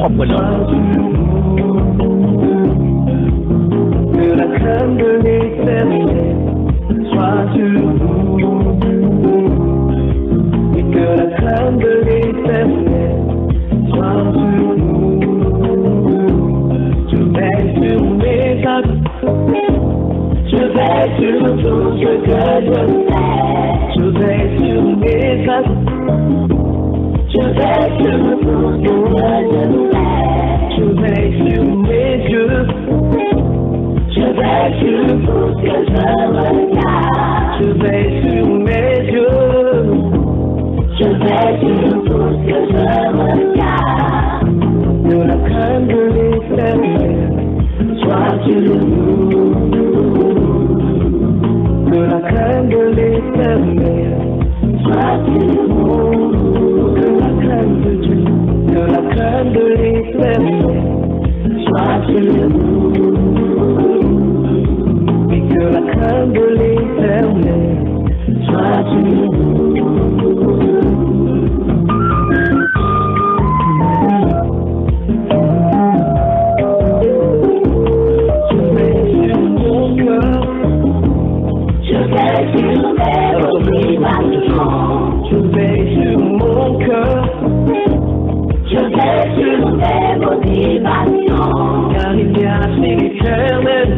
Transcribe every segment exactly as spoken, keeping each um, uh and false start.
Que la crème de l'éternel soit sur nous, et que la crème de l'éternel soit sur nous. Je veille sur mes actes, je veille sur tout ce que je fais, je veille sur mes actes, je veille sur tout ce que je fais, je veille sur mes yeux. Je veille sur tout ce que je regarde, je veille sur mes yeux, je veille sur tout ce que je regarde. Que la crème de l'éternel soit sur nous, que la crème de l'éternel soit sur nous, que la crème de Dieu, que la crème de l'éternel soit sur nous. Que la crème de l'éternel soit sur nous. Je vais sur mon cœur, je vais sur mes motivations, je vais sur mon cœur, je vais sur mes motivations, car il y a chez l'éternel.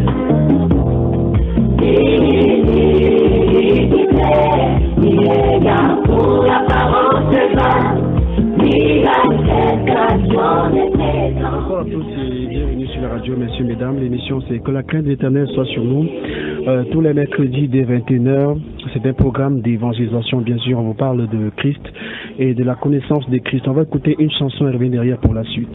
Bonsoir à tous et bienvenue sur la radio, messieurs, mesdames. L'émission c'est Que la crainte de l'Éternel soit sur nous. Euh, tous les mercredis dès vingt et une heures, c'est un programme d'évangélisation. Bien sûr, on vous parle de Christ et de la connaissance de Christ. On va écouter une chanson et revenir derrière pour la suite.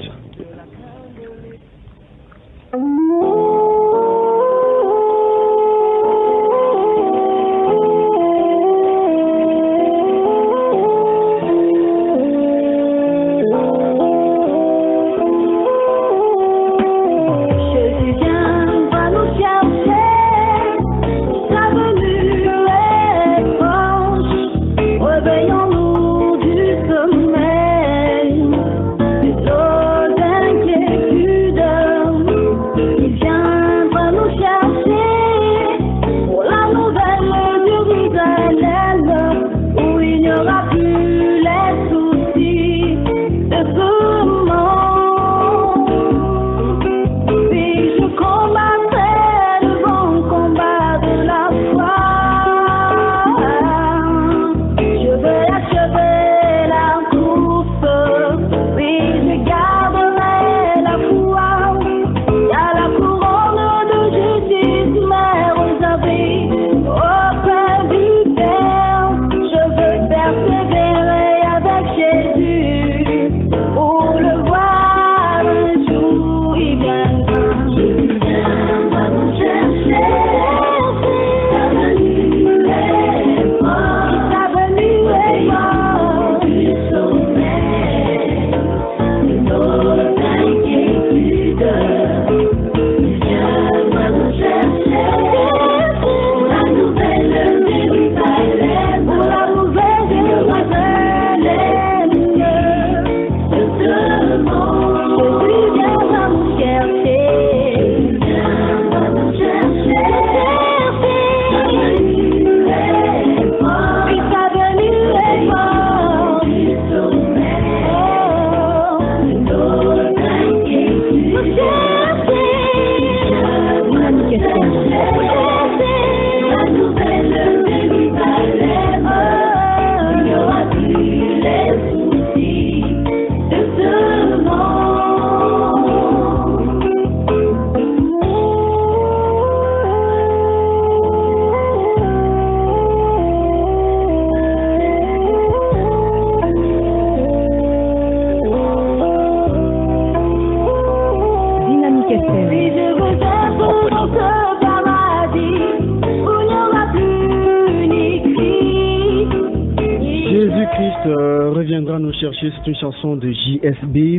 reviendra nous chercher. C'est une chanson de J S B.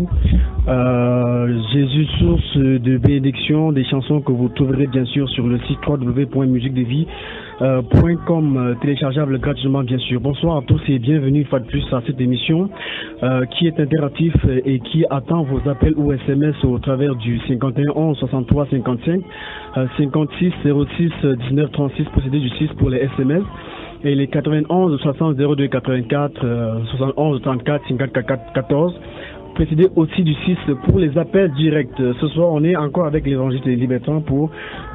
Euh, Jésus, source de bénédiction. Des chansons que vous trouverez bien sûr sur le site w w w point musique de vie point com, téléchargeable gratuitement bien sûr. Bonsoir à tous et bienvenue une fois de plus à cette émission euh, qui est interactive et qui attend vos appels ou S M S au travers du cinquante et un onze soixante-trois cinquante-cinq, euh, cinquante-six zéro six dix-neuf trente-six procédé du six pour les S M S et les quatre-vingt-onze soixante zéro deux quatre-vingt-quatre euh, soixante-onze trente-quatre cinquante-quatre quatorze. Précédé aussi du six pour les appels directs. Ce soir, on est encore avec l'évangile des Libertins pour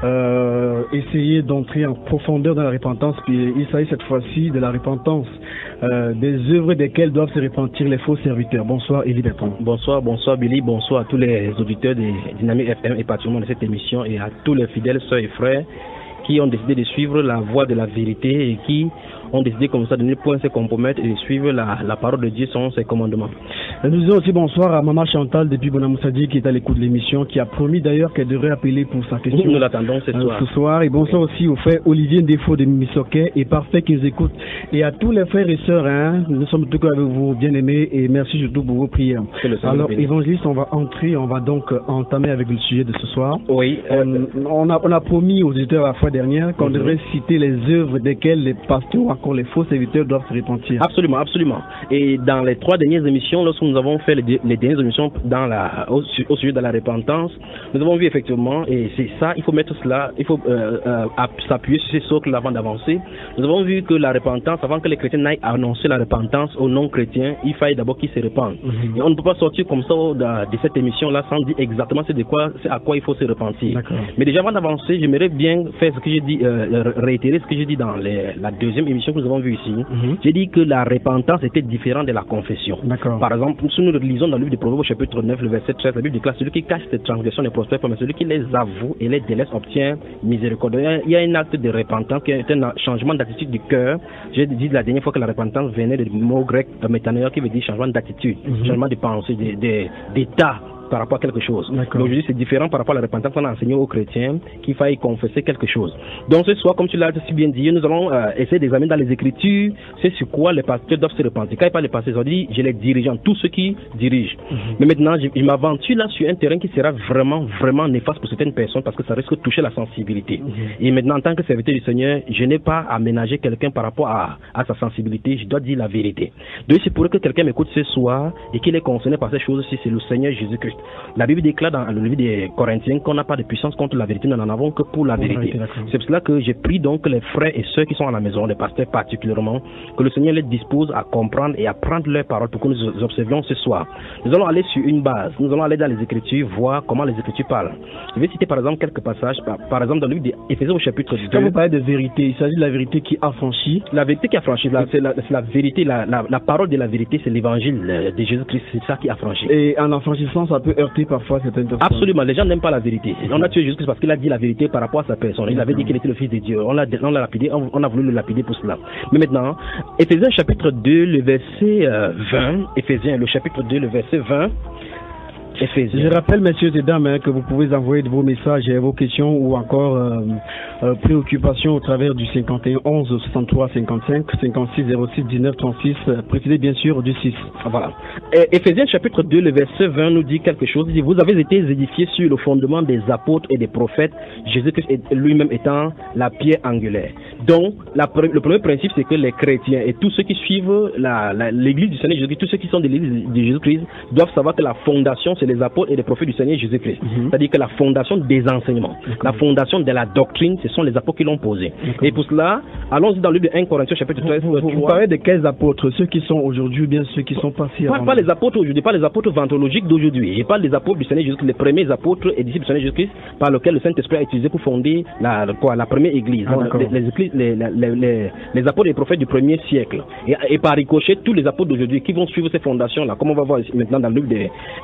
euh, essayer d'entrer en profondeur dans la repentance. Puis il s'agit cette fois-ci de la repentance euh, des œuvres desquelles doivent se repentir les faux serviteurs. Bonsoir Élie Bertrand. Bonsoir, bonsoir Billy, bonsoir à tous les auditeurs de Dynamique F M et particulièrement de cette émission et à tous les fidèles sœurs et frères qui ont décidé de suivre la voie de la vérité et qui ont décidé comme ça de ne point se compromettre et de suivre la, la parole de Dieu selon ses commandements. Nous disons aussi bonsoir à Maman Chantal depuis Bonamoussadi qui est à l'écoute de l'émission, qui a promis d'ailleurs qu'elle devrait appeler pour sa question. Nous l'attendons ce soir. Euh, ce soir. Et bonsoir oui. aussi au frère Olivier Défaut de Missoquet et Parfait qui nous écoute. Et à tous les frères et sœurs, hein, nous sommes tout avec vous bien aimés et merci surtout pour vos prières. Alors évangéliste, on va entrer, on va donc entamer avec le sujet de ce soir. Oui. Euh, on, a, on a promis aux auditeurs la fois dernière qu'on mm-hmm. devrait citer les œuvres desquelles les pasteurs ou encore les faux serviteurs doivent se repentir. Absolument, absolument. Et dans les trois dernières émissions, lorsque nous avons fait les, les dernières émissions dans la, au, au sujet de la repentance, nous avons vu effectivement, et c'est ça, il faut mettre cela, il faut euh, euh, s'appuyer sur ces socles avant d'avancer. Nous avons vu que la repentance, avant que les chrétiens n'aillent annoncer la repentance aux non-chrétiens, il fallait d'abord qu'ils se répandent. Mm-hmm. Et on ne peut pas sortir comme ça de, de cette émission-là sans dire exactement c'est de quoi, c'est à quoi il faut se repentir. Mais déjà avant d'avancer, j'aimerais bien faire ce que j'ai dit, euh, réitérer ce que j'ai dit dans les, la deuxième émission que nous avons vue ici. Mm-hmm. J'ai dit que la repentance était différente de la confession. Par exemple, si nous lisons dans le livre de Proverbes chapitre neuf, le verset treize, la Bible déclare celui qui cache ses transgressions ne prospère pas, mais celui qui les avoue et les délaisse obtient miséricorde. Il y a un acte de repentance qui est un changement d'attitude du cœur. J'ai dit la dernière fois que la repentance venait du mot grec métanoi qui veut dire changement d'attitude, mm-hmm. changement de pensée, d'état par rapport à quelque chose. Mais aujourd'hui, c'est différent par rapport à la repentance qu'on a enseigné aux chrétiens qu'il faille confesser quelque chose. Donc ce soir, comme tu l'as si bien dit, nous allons euh, essayer d'examiner dans les Écritures c'est sur quoi les pasteurs doivent se repentir. Quand ils parlent des pasteurs, ils dit j'ai les dirigeants, tous ceux qui dirigent. Mm-hmm. Mais maintenant, je, je m'aventure là sur un terrain qui sera vraiment, vraiment néfaste pour certaines personnes parce que ça risque de toucher la sensibilité. Mm-hmm. Et maintenant, en tant que serviteur du Seigneur, je n'ai pas à ménager quelqu'un par rapport à, à sa sensibilité, je dois dire la vérité. Donc c'est pour que quelqu'un m'écoute ce soir et qu'il est concerné par ces choses si c'est le Seigneur Jésus-Christ. La Bible déclare dans le livre des Corinthiens qu'on n'a pas de puissance contre la vérité, nous n'en avons que pour la vérité. C'est pour cela que j'ai pris donc les frères et sœurs qui sont à la maison, les pasteurs particulièrement, que le Seigneur les dispose à comprendre et à prendre leurs paroles pour que nous observions ce soir. Nous allons aller sur une base, nous allons aller dans les Écritures, voir comment les Écritures parlent. Je vais citer par exemple quelques passages, par, par exemple dans le livre d'Éphésiens au chapitre deux. Quand vous parlez de vérité, il s'agit de la vérité qui affranchit. La vérité qui affranchit, c'est la, la vérité, la, la, la parole de la vérité, c'est l'évangile de Jésus-Christ, c'est ça qui affranchit. Et en affranchissant, ça peut heurter parfois certaines personnes. Absolument, les gens n'aiment pas la vérité. On a tué Jésus-Christ parce qu'il a dit la vérité par rapport à sa personne. Il avait dit qu'il était le Fils de Dieu. On l'a lapidé, on, on a voulu le lapider pour cela. Mais maintenant, Éphésiens chapitre deux, le verset euh, vingt, Éphésiens, le chapitre deux, le verset vingt. Éphésiens. Je rappelle, messieurs et dames, hein, que vous pouvez envoyer vos messages et vos questions ou encore euh, euh, préoccupations au travers du cinquante et un onze soixante-trois cinquante-cinq, cinquante-six zéro six dix-neuf trente-six, euh, précisé bien sûr du six. Voilà. Et Éphésiens chapitre deux, le verset vingt nous dit quelque chose. Il dit, vous avez été édifiés sur le fondement des apôtres et des prophètes, Jésus-Christ lui-même étant la pierre angulaire. Donc, la, le premier principe, c'est que les chrétiens et tous ceux qui suivent l'église du Seigneur Jésus-Christ, tous ceux qui sont de l'église de Jésus-Christ, doivent savoir que la fondation, c'est les apôtres et les prophètes du Seigneur Jésus-Christ. Mm-hmm. C'est-à-dire que la fondation des enseignements, mm-hmm. la fondation de la doctrine, ce sont les apôtres qui l'ont posée. Mm-hmm. Et pour cela, allons-y dans le livre de un Corinthiens chapitre treize. Vous, vous, vous parlez de quels apôtres? Ceux qui sont aujourd'hui, bien ceux qui sont passés avant. Pas, pas les apôtres aujourd'hui, pas les apôtres vantologiques d'aujourd'hui. Et pas les apôtres du Seigneur Jésus-Christ, les premiers apôtres et disciples du Seigneur Jésus-Christ par lesquels le Saint-Esprit a utilisé pour fonder la, quoi, la première église. Ah, Donc, les, les, les, les, les, les apôtres et prophètes du premier siècle. Et, et par ricochet, tous les apôtres d'aujourd'hui qui vont suivre ces fondations-là, comme on va voir maintenant dans le livre de un Corinthiens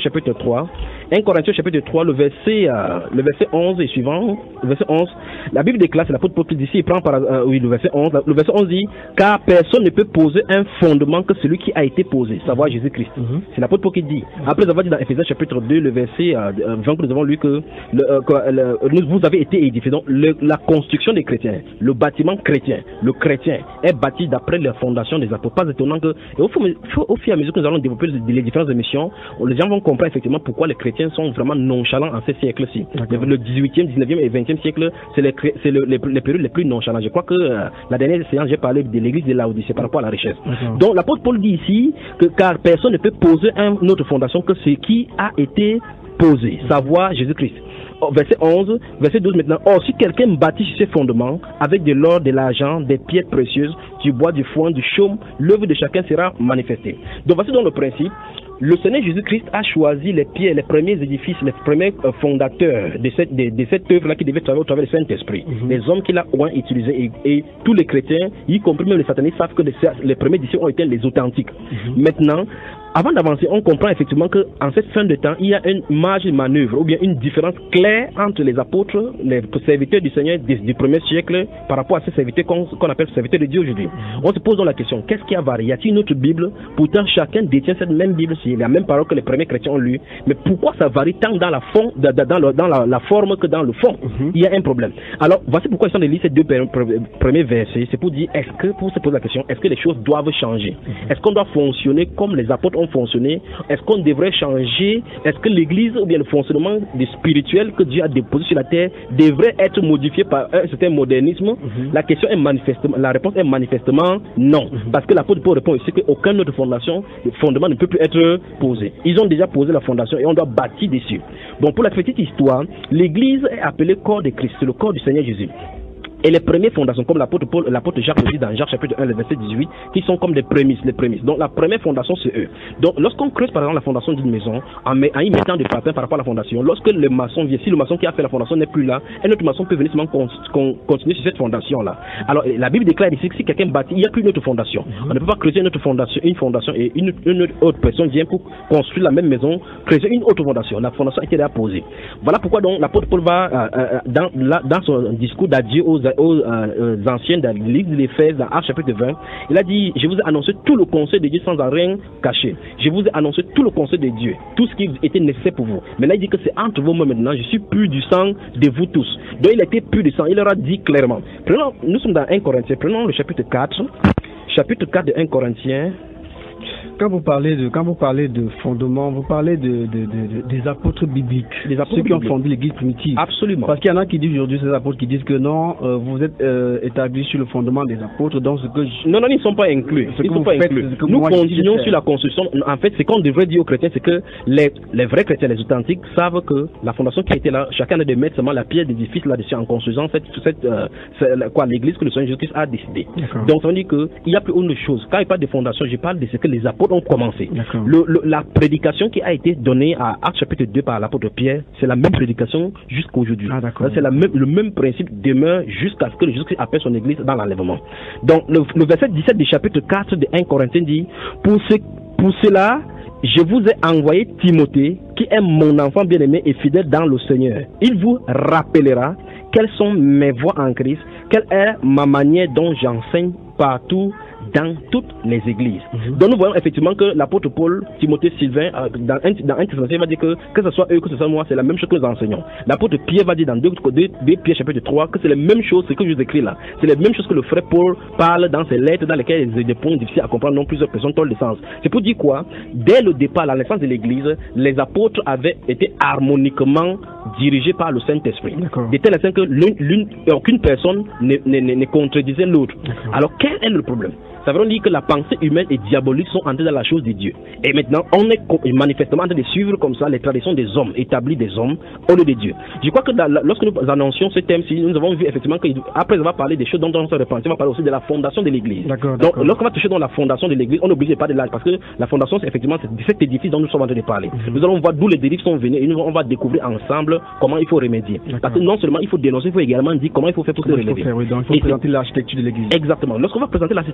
chapitre trois. un Corinthiens chapitre trois, le verset, euh, le verset onze et suivant. Le verset onze, la Bible déclare, c'est l'apôtre Paul qui dit ici, il prend par, euh, oui, le verset onze. Le verset onze dit, car personne ne peut poser un fondement que celui qui a été posé, savoir Jésus-Christ. Mm-hmm. C'est l'apôtre Paul qui dit. Après avoir dit dans Éphésiens chapitre deux, le verset euh, vingt, que nous avons lu que, le, euh, que le, vous avez été édifiés. Donc, le, la construction des chrétiens, le bâtiment chrétien, le chrétien est bâti d'après la fondation des apôtres. Pas étonnant que, et au, au fur et à mesure que nous allons développer les différentes émissions, les gens vont comprendre effectivement pourquoi les chrétiens sont vraiment nonchalants en ces siècles-ci. Le dix-huitième, dix-neuvième et vingtième siècle, c'est les, le, les, les périodes les plus nonchalants. Je crois que euh, la dernière séance, j'ai parlé de l'église de Laodicée par rapport à la richesse. Donc, l'apôtre Paul dit ici que car personne ne peut poser une autre fondation que ce qui a été posé, savoir Jésus-Christ. Verset onze, verset douze maintenant. Or, si quelqu'un bâtit sur ses fondements avec de l'or, de l'argent, des pierres précieuses, du bois, du foin, du chaume, l'œuvre de chacun sera manifestée. Donc, voici donc le principe. Le Seigneur Jésus-Christ a choisi les pierres, les premiers édifices, les premiers euh, fondateurs de cette, de, de cette œuvre-là qui devait travailler au travers du Saint-Esprit. Mm-hmm. Les hommes qu'il a utilisés et, et tous les chrétiens, y compris même les satanistes, savent que les, les premiers disciples ont été les authentiques. Mm-hmm. Maintenant, avant d'avancer, on comprend effectivement qu'en cette fin de temps, il y a une marge de manœuvre ou bien une différence claire entre les apôtres, les serviteurs du Seigneur du, du premier siècle par rapport à ces serviteurs qu'on qu'on appelle serviteurs de Dieu aujourd'hui. On se pose donc la question, qu'est-ce qui a varié? Y a-t-il une autre Bible? Pourtant, chacun détient cette même Bible, c'est la même parole que les premiers chrétiens ont lu. Mais pourquoi ça varie tant dans la, fond, dans, dans, le, dans la, la forme que dans le fond? Mm-hmm. Il y a un problème. Alors, voici pourquoi ils sont lire ces deux premiers versets. C'est pour dire, est-ce que, pour se poser la question, est-ce que les choses doivent changer? Mm-hmm. Est-ce qu'on doit fonctionner comme les apôtres ont fonctionné? Est-ce qu'on devrait changer? Est-ce que l'église ou bien le fonctionnement des spirituels que Dieu a déposé sur la terre devrait être modifié par un certain modernisme? Mm-hmm. La question est manifestement, la réponse est manifestement non. Mm-hmm. Parce que l'apôtre Paul répond ici qu'aucune autre fondation, le fondement ne peut plus être posé. Ils ont déjà posé la fondation et on doit bâtir dessus. Bon, pour la petite histoire, l'église est appelée corps de Christ, c'est le corps du Seigneur Jésus. Et les premières fondations, comme l'apôtre Paul, l'apôtre Jacques le dit dans Jacques chapitre un, le verset dix-huit, qui sont comme des prémices, les prémices. Donc la première fondation, c'est eux. Donc lorsqu'on creuse par exemple la fondation d'une maison, en, met, en y mettant des patins par rapport à la fondation, lorsque le maçon vient, si le maçon qui a fait la fondation n'est plus là, un autre maçon peut venir seulement con, con, continuer sur cette fondation-là. Alors la Bible déclare ici que si quelqu'un bâtit, il n'y a plus une autre fondation. Mm-hmm. On ne peut pas creuser une autre fondation, une fondation et une, une autre personne vient pour construire la même maison, creuser une autre fondation. La fondation a été déjà posée. Voilà pourquoi donc l'apôtre Paul va euh, euh, dans, la, dans son discours d'adieu aux, aux euh, anciens de l'église de l'Éphèse, dans Actes chapitre vingt, il a dit, je vous ai annoncé tout le conseil de Dieu sans en rien cacher. Je vous ai annoncé tout le conseil de Dieu, tout ce qui était nécessaire pour vous. Maintenant, il dit que c'est entre vous maintenant, je suis pur du sang de vous tous. Donc, il était pur du sang, il leur a dit clairement. Prenons, nous sommes dans un Corinthiens, prenons le chapitre quatre, chapitre quatre de un Corinthiens. Quand vous parlez de quand vous parlez de fondement, vous parlez de, de, de, de des apôtres bibliques, les apôtres ceux qui ont bibliques. fondé l'Église primitive. Absolument. Parce qu'il y en a qui disent aujourd'hui, ces apôtres qui disent que non, euh, vous êtes euh, établis sur le fondement des apôtres, donc ce que je... non non ils ne sont pas inclus. Ce ils que sont vous pas faites, inclus. ce que Nous moi, continuons sur la construction. En fait, ce qu'on devrait dire aux chrétiens, c'est que les les vrais chrétiens, les authentiques, savent que la fondation qui a été là, chacun a de mettre seulement la pierre d'édifice là-dessus en construisant cette cette euh, cette, quoi l'Église que le Seigneur Jésus-Christ a décidé. Donc on dit que il y a plus autre chose. Quand il parle de fondation, je parle de ce que les apôtres ont commencé. Le, le, la prédication qui a été donnée à Actes chapitre deux par l'apôtre Pierre, c'est la même prédication jusqu'à aujourd'hui. Ah, c'est la même, le même principe demeure jusqu'à ce que Jésus-Christ appelle son église dans l'enlèvement. Donc le, le verset dix-sept du chapitre quatre de un Corinthiens dit, pour, ce, pour cela, je vous ai envoyé Timothée, qui est mon enfant bien-aimé et fidèle dans le Seigneur. Il vous rappellera quelles sont mes voies en Christ, quelle est ma manière dont j'enseigne partout dans toutes les églises. Mm-hmm. Donc nous voyons effectivement que l'apôtre Paul, Timothée, Sylvain, dans un dans un Thessaloniciens va dire que que ce soit eux, que ce soit moi, c'est la même chose que nous enseignons. L'apôtre Pierre va dire dans deux Pierre chapitre trois que c'est la même chose, ce que je vous écris là. C'est la même chose que le frère Paul parle dans ses lettres dans lesquelles il y a des points difficiles à comprendre, non plusieurs personnes dans le sens. C'est pour dire quoi? Dès le départ, la naissance de l'église, les apôtres avaient été harmoniquement dirigés par le Saint-Esprit. De telle sorte que l'une, l'une, aucune personne ne, ne, ne, ne contredisait l'autre. Alors quel est le problème? Ça veut dire que la pensée humaine et diabolique sont entrées dans la chose de Dieu. Et maintenant, on est manifestement en train de suivre comme ça les traditions des hommes, établies des hommes, au lieu de Dieu. Je crois que dans, lorsque nous annoncions ce thème-ci, nous avons vu effectivement qu'après avoir parlé des choses dont on se repentit, on va parler aussi de la fondation de l'église. Donc, lorsqu'on va toucher dans la fondation de l'église, on est obligé de parler de là, parce que la fondation, c'est effectivement cet édifice dont nous sommes en train de parler. Mm-hmm. Nous allons voir d'où les dérives sont venues et nous, on va découvrir ensemble comment il faut remédier. Parce que non seulement il faut dénoncer, il faut également dire comment il faut faire pour se remédier. Oui, donc il faut et présenter l'architecture de l'église. Exactement. Lorsqu'on va présenter l'architecture de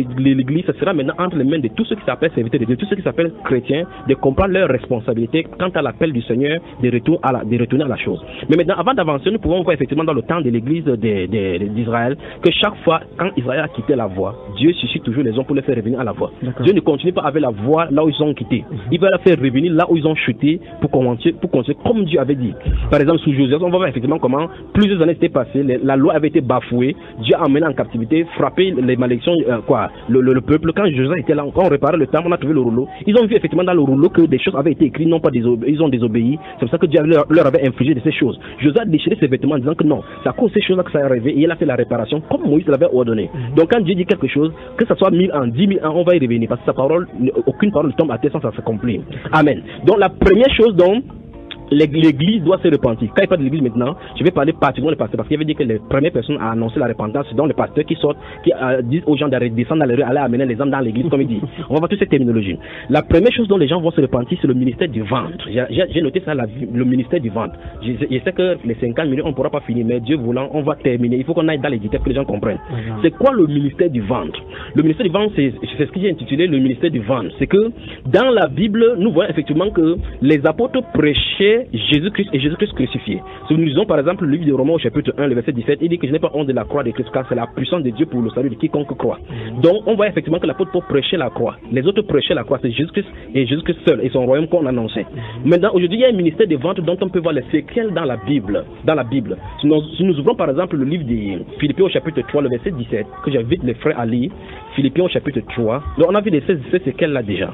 l'Église, ça sera maintenant entre les mains de tous ceux qui s'appellent serviteurs de Dieu, tous ceux qui s'appellent chrétiens, de comprendre leurs responsabilités quant à l'appel du Seigneur de, retour à la, de retourner à la chose. Mais maintenant, avant d'avancer, nous pouvons voir effectivement dans le temps de l'Église d'Israël que chaque fois, quand Israël a quitté la voie, Dieu suscite toujours les hommes pour les faire revenir à la voie. Dieu ne continue pas avec la voie là où ils ont quitté. Il va les faire revenir là où ils ont chuté pour continuer, pour continuer comme Dieu avait dit. Par exemple, sous Joseph, on va voir effectivement comment plusieurs années s'étaient passées, la loi avait été bafouée, Dieu a emmené en captivité, frappé les malédictions, euh, quoi, le, le, le peuple. Quand Joseph était là, quand on réparait le temps, on a trouvé le rouleau. Ils ont vu effectivement dans le rouleau que des choses avaient été écrites, non pas désobé ils ont désobéi. C'est pour ça que Dieu leur, leur avait infligé de ces choses. Joseph a déchiré ses vêtements en disant que non, c'est à cause de ces choses-là que ça est arrivé et il a fait la réparation comme Moïse l'avait ordonné. Donc quand Dieu dit quelque chose, que ce soit mille ans, dix mille ans, on va y revenir parce que sa parole, aucune parole ne tombe à terre sans ça s'accomplir. Amen. Donc la première chose dont l'Église doit se repentir. Quand il parle de l'Église maintenant, je vais parler particulièrement des pasteurs parce qu'il avait dit que les premières personnes à annoncer la repentance, c'est donc les pasteurs qui sortent, qui euh, disent aux gens d'aller descendre dans les rues, aller amener les âmes dans l'Église, comme il dit. On va voir toute cette terminologie. La première chose dont les gens vont se repentir, c'est le ministère du ventre. J'ai noté ça, la, le ministère du ventre. Je, je sais que les cinquante minutes, on ne pourra pas finir, mais Dieu voulant, on va terminer. Il faut qu'on aille dans les détails pour que les gens comprennent. Mmh. C'est quoi le ministère du ventre? Le ministère du ventre, c'est ce que j'ai intitulé le ministère du ventre. C'est que dans la Bible, nous voyons effectivement que les apôtres prêchaient Jésus-Christ et Jésus-Christ crucifié. Si nous lisons par exemple le livre de Romains au chapitre un, le verset dix-sept, il dit que je n'ai pas honte de la croix de Christ car c'est la puissance de Dieu pour le salut de quiconque croit. Mmh. Donc on voit effectivement que l'apôtre Paul prêchait la croix. Les autres prêchaient la croix, c'est Jésus-Christ et Jésus-Christ seul et son royaume qu'on annonçait. Mmh. Maintenant aujourd'hui il y a un ministère de vente dont on peut voir les séquelles dans la Bible. Dans la Bible. Si nous, si nous ouvrons par exemple le livre de Philippiens au chapitre trois, le verset dix-sept, que j'invite les frères à lire, Philippiens au chapitre trois, donc on a vu des ces, ces séquelles là déjà.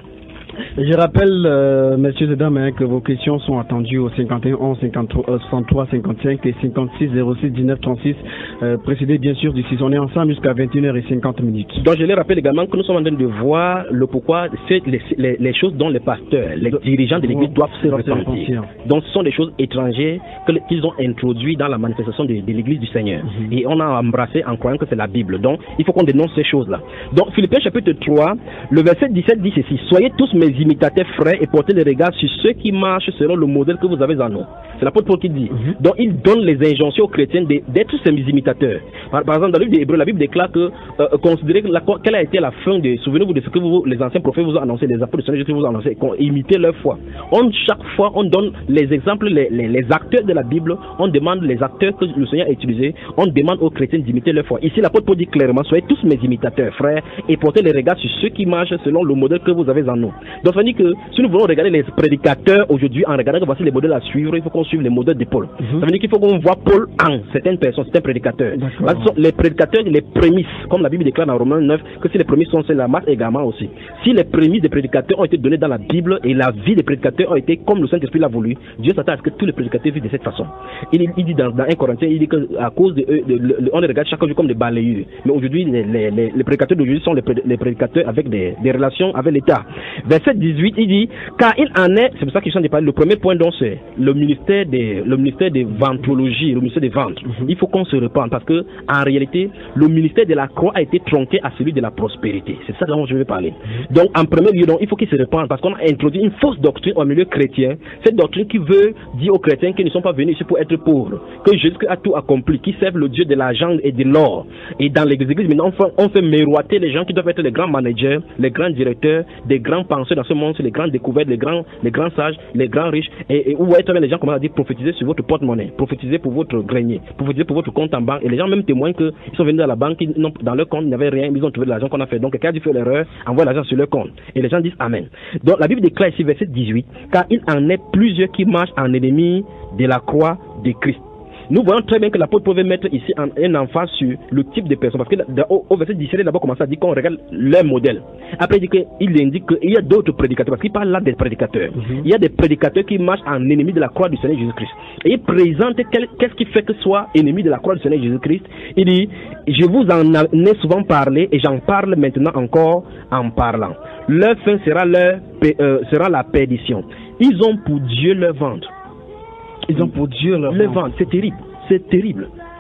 Je rappelle, euh, messieurs et dames, hein, que vos questions sont attendues au cinquante et un onze cinquante-trois soixante-trois cinquante-cinq et cinquante-six zéro six dix-neuf trente-six, euh, précédé bien sûr du six. On est ensemble jusqu'à vingt et une heures cinquante minutes. Donc je les rappelle également que nous sommes en train de voir le pourquoi, c'est les, les, les choses dont les pasteurs, les dirigeants de l'Église doivent se repentir. Donc ce sont des choses étrangères qu'ils ont introduites dans la manifestation de, de l'Église du Seigneur. Mm-hmm. Et on a embrassé en croyant que c'est la Bible. Donc il faut qu'on dénonce ces choses-là. Donc Philippiens chapitre trois, le verset dix-sept dit ceci: soyez tous mes imitateurs frères et portez les regards sur ceux qui marchent selon le modèle que vous avez en nous. C'est l'apôtre Paul qui dit. Mm-hmm. Donc il donne les injonctions aux chrétiens d'être ces imitateurs. Par, par exemple dans le livre d'Hébreux, la Bible déclare que euh, considérez la, quelle a été la fin de, souvenez-vous de ce que vous, les anciens prophètes vous ont annoncé, les apôtres du Seigneur Jésus vous ont annoncé, qu'on imitait leur foi. On, chaque fois on donne les exemples, les, les, les acteurs de la Bible, on demande les acteurs que le Seigneur a utilisés, on demande aux chrétiens d'imiter leur foi. Ici l'apôtre Paul dit clairement: soyez tous mes imitateurs frères et portez les regards sur ceux qui marchent selon le modèle que vous avez en nous. Donc ça veut dire que si nous voulons regarder les prédicateurs aujourd'hui, en regardant que voici les modèles à suivre, il faut qu'on suive les modèles de Paul. Mm-hmm. Ça veut dire qu'il faut qu'on voit Paul en certaines personnes, certains prédicateurs. Parce que les prédicateurs, les prémices, comme la Bible déclare dans Romains neuf, que si les prémices sont celles, la masse également aussi. Si les prémices des prédicateurs ont été données dans la Bible et la vie des prédicateurs ont été comme le Saint-Esprit l'a voulu, Dieu s'attend à ce que tous les prédicateurs vivent de cette façon. Il, il dit dans, dans un Corinthien, il dit qu'à cause de eux, de, de, de, on les regarde chaque jour comme des balayeurs. Mais aujourd'hui, les, les, les, les prédicateurs d'aujourd'hui sont les, les prédicateurs avec des, des relations avec l'État. Verset dix-huit, il dit: car il en est, c'est pour ça qu'ils sont déparlés. Le premier point donc c'est le ministère des, le ministère des ventologies, le ministère des ventes. Mm-hmm. Il faut qu'on se repente parce que en réalité, le ministère de la croix a été tronqué à celui de la prospérité. C'est ça dont je vais parler. Mm-hmm. Donc en premier lieu, donc, il faut qu'ils se repentent parce qu'on a introduit une fausse doctrine au milieu chrétien. Cette doctrine qui veut dire aux chrétiens qu'ils ne sont pas venus ici pour être pauvres, que Jésus a tout accompli, qui servent le Dieu de l'argent et de l'or. Et dans les églises, maintenant, on fait, on fait miroiter les gens qui doivent être les grands managers, les grands directeurs, des grands penseurs dans ce monde, les grandes découvertes, les grands, les grands sages, les grands riches. Et, et où voyez les gens commencent à dire: prophétisez sur votre porte-monnaie, prophétisez pour votre grenier, prophétisez pour votre compte en banque. Et les gens même témoignent qu'ils sont venus dans la banque, ils dans leur compte, il n'y avait rien, ils ont trouvé de l'argent qu'on a fait. Donc quelqu'un a dû faire l'erreur, envoie l'argent sur leur compte. Et les gens disent Amen. Donc la Bible déclare ici, verset dix-huit, car il en est plusieurs qui marchent en ennemis de la croix de Christ. Nous voyons très bien que l'apôtre pouvait mettre ici un, un emphase sur le type de personne. Parce que au, au verset dix-sept, il a d'abord commencé à dire qu'on regarde leur modèle. Après, il, dit il indique qu'il y a d'autres prédicateurs. Parce qu'il parle là des prédicateurs. Mm-hmm. Il y a des prédicateurs qui marchent en ennemi de la croix du Seigneur Jésus-Christ. Et il présente qu'est-ce qui fait que soit ennemi de la croix du Seigneur Jésus-Christ. Il dit: je vous en ai souvent parlé et j'en parle maintenant encore en parlant. Leur fin sera, leur, euh, sera la perdition. Ils ont pour Dieu leur ventre. Ils ont pour Dieu leur ventre. C'est terrible. C'est terrible.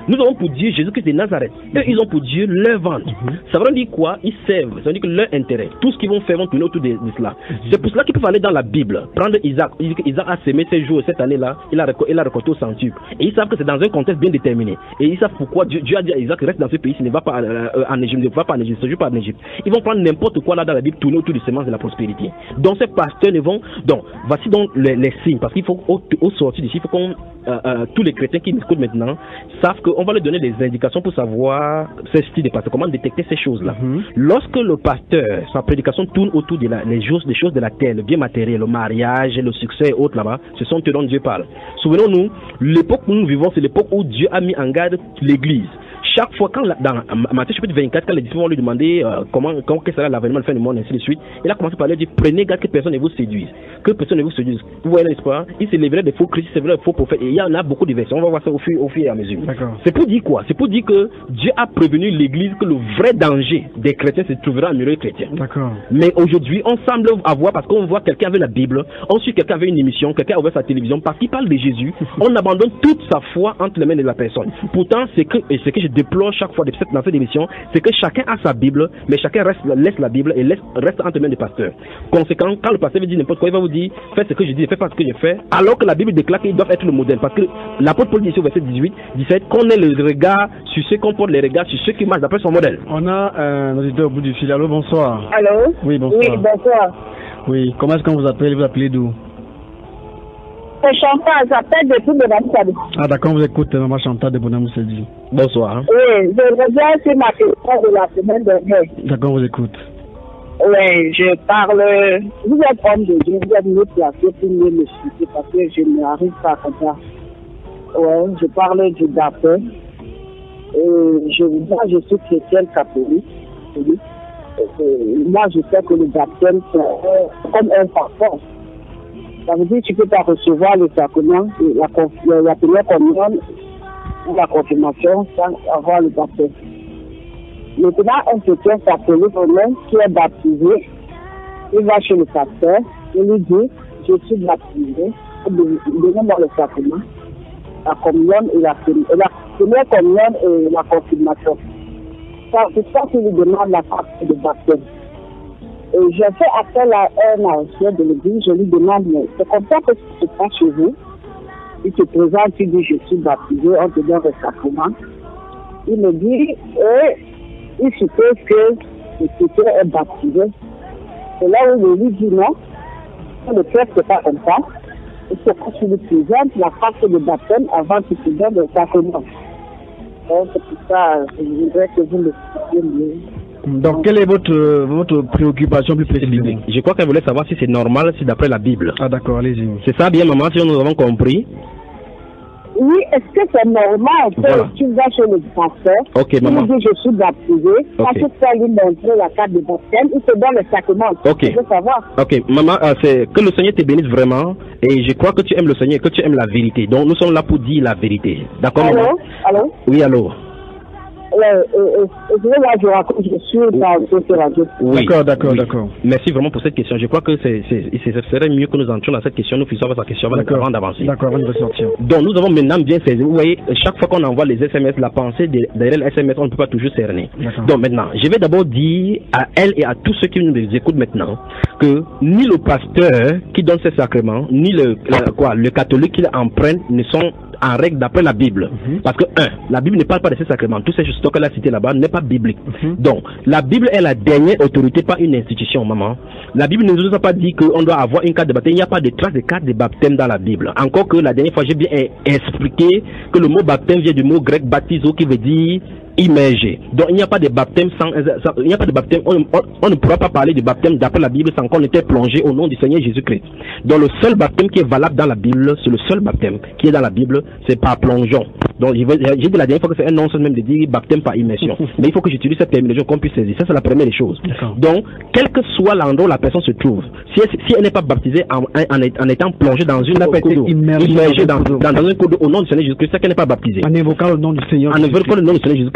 Nous avons pour Dieu Jésus-Christ de Nazareth. Eux, ils ont pour Dieu leur ventre. Mm-hmm. Ça veut dire quoi? Ils servent. Ça veut dire que leur intérêt, tout ce qu'ils vont faire vont tourner autour de, de cela. Mm-hmm. C'est pour cela qu'ils peuvent aller dans la Bible, prendre Isaac. Isaac a sémé ces jours, cette année-là, il a, il a récolté au centuple. Et ils savent que c'est dans un contexte bien déterminé. Et ils savent pourquoi Dieu, Dieu a dit à Isaac, reste dans ce pays, il ne va pas euh, en Égypte, ne va pas en Égypte, ne se joue pas en Égypte. Ils vont prendre n'importe quoi là dans la Bible, tourner autour du semence de la prospérité. Donc ces pasteurs ne vont, donc voici donc les, les signes, parce qu'il faut au, au sortir d'ici, il faut qu'on, euh, euh, tous les chrétiens qui nous écoutent maintenant savent qu'on va leur donner des indications pour savoir ce style de pasteur, comment détecter ces choses-là. Mm-hmm. Lorsque le pasteur, sa prédication tourne autour de la, les choses, des choses de la terre, le bien matériel, le mariage, le succès et autres là-bas, ce sont eux dont Dieu parle. Souvenons-nous, l'époque où nous vivons, c'est l'époque où Dieu a mis en garde l'Église. Chaque fois, quand la, dans Matthieu chapitre vingt-quatre, quand les disciples vont lui demander euh, comment, comment qu'est-ce sera l'avènement de fin du monde, ainsi de suite, il a commencé par leur dire, prenez garde que personne ne vous séduise, que personne ne vous séduise. Vous voyez, n'est-ce pas? Il s'élèverait des faux Christ, il s'élèverait des faux prophètes, et il y en a beaucoup de versions. On va voir ça au fur, au fur et à mesure. C'est pour dire quoi? C'est pour dire que Dieu a prévenu l'Église que le vrai danger des chrétiens se trouvera en milieu chrétien. Mais aujourd'hui, on semble avoir, parce qu'on voit quelqu'un avec la Bible, on suit quelqu'un avec une émission, quelqu'un avec sa télévision, parce qu'il parle de Jésus, on abandonne toute sa foi entre les mains de la personne. Pourtant, c'est que, et c'est que je déplore chaque fois dans cette émission, c'est que chacun a sa Bible, mais chacun reste, laisse la Bible et laisse, reste entre les mains du pasteur. Conséquent, quand le pasteur veut dire n'importe quoi, il va vous dire, faites ce que je dis, faites pas ce que je fais, alors que la Bible déclare qu'ils doivent être le modèle. Parce que l'apôtre Paul dit ici au verset dix-huit, dix-sept, qu'on ait le regard sur ceux qu'on porte les regards sur ceux qui marchent d'après son modèle. On a un auditeur au bout du fil. Allô, bonsoir. Allô? Oui, bonsoir. Oui, bonsoir. Oui, comment est-ce qu'on vous appelle? Vous appelez d'où? C'est Chantal, j'appelle depuis Bonamoussadi. Ah d'accord, on vous écoute, maman Chantal de Bonamoussadi. Bonsoir. Oui, je reviens sur ma question de la semaine dernière. D'accord, on vous écoute. Oui, je parle. Vous êtes homme de Dieu, vous êtes mieux placé pour mieux me expliquer parce que je n'arrive pas à comprendre. Oui, je parle du baptême. Et je, moi, je suis chrétienne catholique. Oui. Et moi, je sais que le baptême, c'est comme un passeport. Ça veut dire que tu peux pas recevoir le sacrement, la, la, la première communion ou la confirmation sans avoir le baptême. Maintenant, un chrétien catholique qui est baptisé, il va chez le pasteur, il lui dit, je suis baptisé, donnez-moi le sacrement, la communion et la, et la première communion et la confirmation. C'est ça qu'il lui demande la carte de baptême. Et je fais appel à un ancien de l'église, je lui demande, mais c'est comme ça que ça se passe chez vous. Il te présente, il dit, je suis baptisé, on te donne le sacrement. Il me dit, et il suppose que le chrétien est baptisé. C'est là où je lui dis non, le cœur c'est pas comme ça. Il faut que tu lui présentes la carte de baptême avant qu'il te donne le sacrement. Donc c'est pour ça, je voudrais que vous l'expliquiez mieux. Donc, quelle est votre, votre préoccupation plus précisément? Je crois qu'elle voulait savoir si c'est normal, si d'après la Bible. Ah d'accord, allez-y. C'est ça bien, maman, si nous avons compris? Oui, est-ce que c'est normal que voilà. Tu vas chez le pasteur, okay, tu lui dis je suis baptisé, quand okay. Tu fais lui montrer la carte de baptême, il te donne le sacrement. Ok. Je veux savoir. Ok, maman, euh, c'est que le Seigneur te bénisse vraiment, et je crois que tu aimes le Seigneur, que tu aimes la vérité. Donc nous sommes là pour dire la vérité. D'accord, maman? Allô? Allô? Oui, allô? Euh, euh, excusez-moi, je raconte, je suis dans ce radio. Oui. D'accord, d'accord, d'accord. Merci vraiment pour cette question. Je crois que c'est, c'est, ce serait mieux que nous entrions dans cette question, nous puissions avoir sa question avant d'avancer. D'accord, on va sortir. Donc nous avons maintenant bien saisi. Vous voyez, chaque fois qu'on envoie les S M S, la pensée derrière les S M S, on ne peut pas toujours cerner. Donc maintenant, je vais d'abord dire à elle et à tous ceux qui nous écoutent maintenant que ni le pasteur qui donne ces sacrements, ni le, la, quoi, le catholique qui l'emprunte ne sont en règle d'après la Bible. Mm-hmm. Parce que, un, la Bible ne parle pas de ces sacrements. Tous ces choses qu'elle a citées là-bas n'est pas biblique. Mm-hmm. Donc, la Bible est la dernière autorité, pas une institution, maman. La Bible ne nous a pas dit qu'on doit avoir une carte de baptême. Il n'y a pas de trace de carte de baptême dans la Bible. Encore que la dernière fois, j'ai bien expliqué que le mot baptême vient du mot grec baptizo qui veut dire immergé. Donc il n'y a pas de baptême sans, sans il n'y a pas de baptême, on, on, on ne pourra pas parler de baptême d'après la Bible sans qu'on était plongé au nom du Seigneur Jésus-Christ. Donc le seul baptême qui est valable dans la Bible, c'est le seul baptême qui est dans la Bible, c'est par plongeon. Donc j'ai dit la dernière fois que c'est un non-sens même de dire baptême par immersion. Mais il faut que j'utilise cette terminologie qu'on puisse saisir. Ça c'est la première des choses. Donc quel que soit l'endroit où la personne se trouve, si elle, si elle n'est pas baptisée en, en, en étant plongée dans une cour d'eau, immergée dans, dans, dans un cours d'eau au nom du Seigneur Jésus-Christ, c'est qu'elle n'est pas baptisée. En évoquant le nom du Seigneur. En évoquant le nom du Seigneur Jésus-Christ.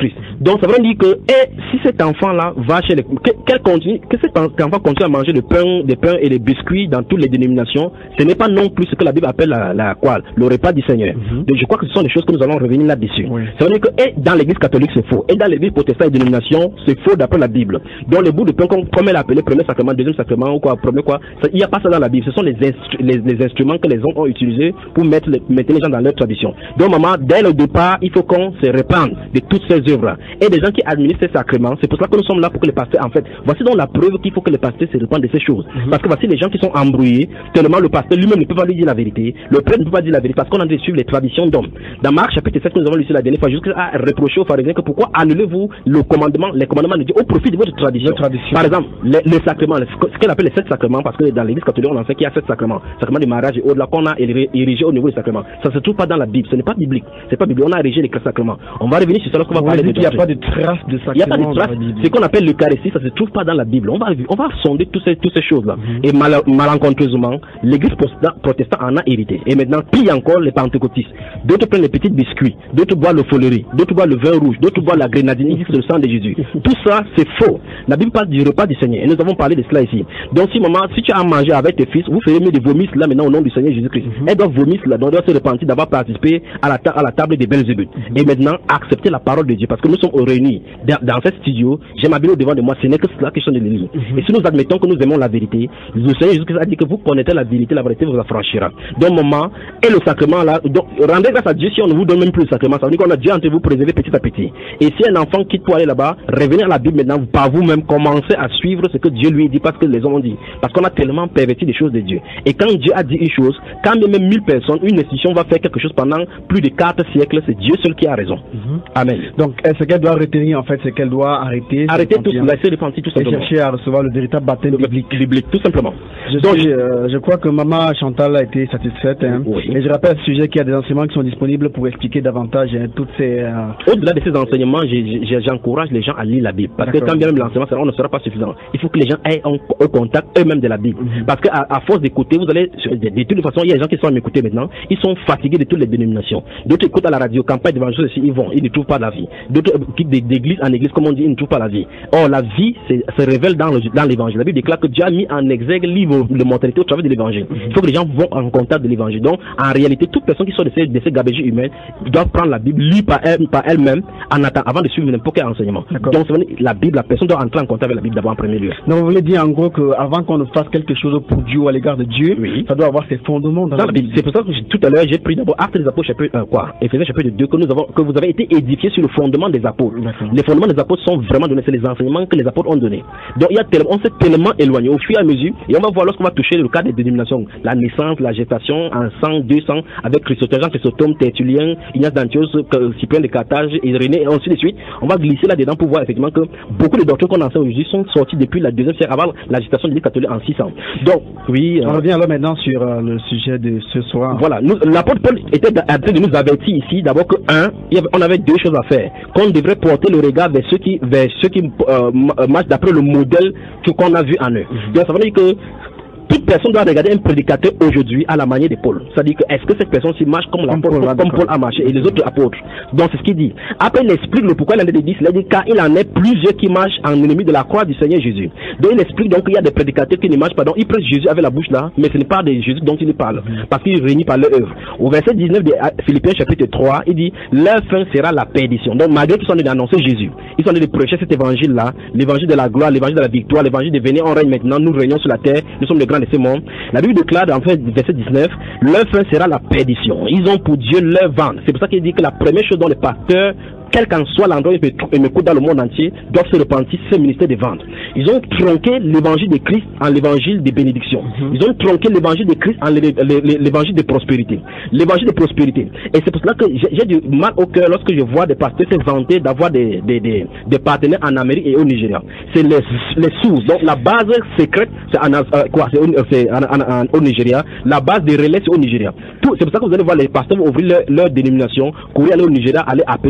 Jésus-Christ. Donc ça veut dire que et si cet enfant-là va chez les que, quel continue, que cet enfant continue à manger le pain, des pains et des biscuits dans toutes les dénominations, ce n'est pas non plus ce que la Bible appelle la, la quoi, le repas du Seigneur. Mm-hmm. Donc je crois que ce sont des choses que nous allons revenir là-dessus. Oui. Ça veut dire que et dans l'église catholique c'est faux, et dans l'église protestante et dénomination c'est faux d'après la Bible. Donc les bouts de pain comme, comme elle a appelé premier sacrement, deuxième sacrement ou quoi, premier quoi, ça, il n'y a pas ça dans la Bible. Ce sont les, instru les, les instruments que les hommes ont utilisés pour mettre les, mettre les gens dans leur tradition. Donc maman, dès le départ, il faut qu'on se répande de toutes ces œuvres. Et des gens qui administrent ces sacrements, c'est pour cela que nous sommes là pour que les pasteurs, en fait, voici donc la preuve qu'il faut que les pasteurs se répandent de ces choses. Mm-hmm. Parce que voici les gens qui sont embrouillés, tellement le pasteur lui-même ne peut pas lui dire la vérité, le prêtre ne peut pas dire la vérité parce qu'on a dû suivre les traditions d'hommes. Dans Marc chapitre sept que nous avons lu sur la dernière fois, jusqu'à reprocher aux pharisiens que pourquoi annulez-vous le commandement, les commandements de Dieu au profit de votre tradition. tradition. Par exemple, les, les sacrements, ce qu'elle appelle les sept sacrements, parce que dans l'église catholique on en sait qu'il y a sept sacrements, sacrement du mariage et au-delà qu'on a érigé au niveau des sacrements. Ça se trouve pas dans la Bible, ce n'est pas biblique, c'est pas biblique, on a érigé les sacrements. On va revenir sur ça lorsqu'on va on parler de Il n'y a pas de traces de sacrements. Il n'y a pas de traces. Ce qu'on appelle l'Eucharistie, ça se trouve pas dans la Bible. On va on va sonder toutes ces toutes ces choses-là. Mm-hmm. Et mal, malencontreusement, l'église protestante en a hérité. Et maintenant, pire encore les pentecôtistes. D'autres prennent les petits biscuits, d'autres boivent le folerie, d'autres boivent le vin rouge, d'autres boivent la grenadine, ils disent le sang de Jésus. Tout ça, c'est faux. La Bible parle du repas du Seigneur. Et nous avons parlé de cela ici. Donc, si maman, si tu as mangé avec tes fils, vous ferez mieux de vomir cela maintenant au nom du Seigneur Jésus-Christ. Mm-hmm. Elle doit vomir cela, donc elle doit se repentir d'avoir participé à la, ta à la table des Belzébuth. Mm-hmm. Et maintenant, accepter la parole de Dieu. Parce que nous sommes réunis dans, dans ce studio. J'ai ma Bible devant de moi. Ce n'est que cela que je suis de lire. Mm-hmm. Et si nous admettons que nous aimons la vérité, le Seigneur Jésus-Christ a dit que vous connaissez la vérité, la vérité vous affranchira. Donc, maman, et le sacrement là, donc, rendez grâce à Dieu si on ne vous donne même plus le sacrement. Ça veut dire qu'on a Dieu entre vous préserver petit à petit. Et si un enfant quitte pour aller là-bas, revenez à la Bible maintenant, par vous-même, commencez à suivre ce que Dieu lui dit, parce que les hommes ont dit. Parce qu'on a tellement perverti les choses de Dieu. Et quand Dieu a dit une chose, quand même mille personnes, une institution va faire quelque chose pendant plus de quatre siècles, c'est Dieu seul qui a raison. Mm-hmm. Amen. Donc, ce qu'elle doit retenir, en fait, c'est qu'elle doit arrêter. Arrêter tout, laisser repentir tout simplement. Et chercher à recevoir le véritable baptême le biblique. biblique. Tout simplement. Je, Donc, suis, euh, je crois que maman Chantal a été satisfaite. Hein. Oui. Et je rappelle à ce sujet qu'il y a des enseignements qui sont disponibles pour expliquer davantage hein, toutes ces... Euh... Au-delà de ces enseignements, j'encourage les gens à lire la Bible. Parce que quand bien même l'enseignement ne sera pas suffisant, il faut que les gens aient au contact eux-mêmes de la Bible. Mm-hmm. Parce qu'à à force d'écouter, vous allez... De, de toute façon, il y a des gens qui sont à m'écouter maintenant, ils sont fatigués de toutes les dénominations. D'autres écoutent à la radio, campagne d'évangile, ils vont, ils ne trouvent pas la vie. D'autres quittent d'église en église, comme on dit, ils ne trouvent pas la vie. Or, la vie se révèle dans l'évangile. La Bible déclare que Dieu a mis en exergue livre de mortalité au travers de l'évangile. Mm-hmm. Il faut que les gens vont en contact de l'évangile. Donc, en réalité, toute personne qui sort de ces, de ces gabégies humaines doit prendre la Bible, lire par elle, par elle-même, en attendant, avant de suivre n'importe quel enseignement. Donc, la Bible, la personne doit entrer en contact avec la Bible d'abord en premier lieu. Donc, vous voulez dire en gros qu'avant qu'on ne fasse quelque chose pour Dieu ou à l'égard de Dieu, oui, ça doit avoir ses fondements dans, dans la Bible. C'est pour ça que tout à l'heure, j'ai pris d'abord Actes des Apôtres, chapitre un, quoi, Éphésiens chapitre deux, que nous avons, que vous avez été édifiés sur le fondement des apôtres. Les fondements des apôtres sont vraiment donnés, c'est les enseignements que les apôtres ont donnés. Donc, il y a tellement, on s'est tellement éloigné au fur et à mesure, et on va voir lorsqu'on va toucher le cas des dénominations, la naissance, la gestation, en cent, deux cents, avec Chrysostome, Jean Chrysostome, Tertullien, Ignace d'Antioche, Cyprien de Carthage, Irénée, et ainsi de suite. On va glisser là-dedans pour voir effectivement que beaucoup de doctrines qu'on enseigne aujourd'hui sont sorties depuis la deuxième siècle avant la gestation de l'Église catholique en six cents. Donc, oui. On euh, revient alors maintenant sur euh, le sujet de ce soir. Voilà. L'apôtre Paul était en train de nous avertir ici, d'abord que, un, on avait deux choses à faire. Qu'on devrait porter le regard vers ceux qui, vers ceux qui euh, marchent d'après le modèle qu'on a vu en eux. Mm-hmm. Donc, ça veut dire que toute personne doit regarder un prédicateur aujourd'hui à la manière de Paul. C'est-à-dire que est-ce que cette personne-ci marche comme, comme, Paul, comme, comme Paul a marché et les autres apôtres. Donc c'est ce qu'il dit. Après il explique le pourquoi il en est dit. Il a dit car il en est plusieurs qui marchent en ennemi de la croix du Seigneur Jésus. Donc il explique donc qu'il y a des prédicateurs qui ne marchent pas. Donc ils prêchent Jésus avec la bouche là, mais ce n'est pas de Jésus dont il parle. Parce qu'il réunit par leur œuvre. Au verset dix-neuf de Philippiens chapitre trois, il dit leur fin sera la perdition. Donc malgré qu'ils sont en train d'annoncer Jésus, ils sont en train de prêcher cet évangile là, l'évangile de la gloire, l'évangile de la victoire, l'évangile de venir, on règne maintenant, nous régnons sur la terre, nous sommes les grands de ce monde. La Bible déclare dans le verset dix-neuf, leur fin sera la perdition. Ils ont pour Dieu leur ventre. C'est pour ça qu'il dit que la première chose dont les pasteurs, quel qu'en soit l'endroit où ils m'écoutent dans le monde entier, doivent se repentir, c'est le ministère des ventes. Ils ont tronqué l'évangile de Christ en l'évangile des bénédictions. Mm-hmm. Ils ont tronqué l'évangile de Christ en l'évangile de prospérité. L'évangile de prospérité. Et c'est pour cela que j'ai du mal au cœur lorsque je vois des pasteurs se vanter d'avoir des, des, des, des partenaires en Amérique et au Nigeria. C'est les, les sources. Donc la base secrète, c'est en, euh, quoi, c'est au, en, en, au Nigeria. La base des relais, c'est au Nigeria. C'est pour ça que vous allez voir les pasteurs ouvrir leur, leur dénomination, courir aller au Nigeria, aller appeler les pasteurs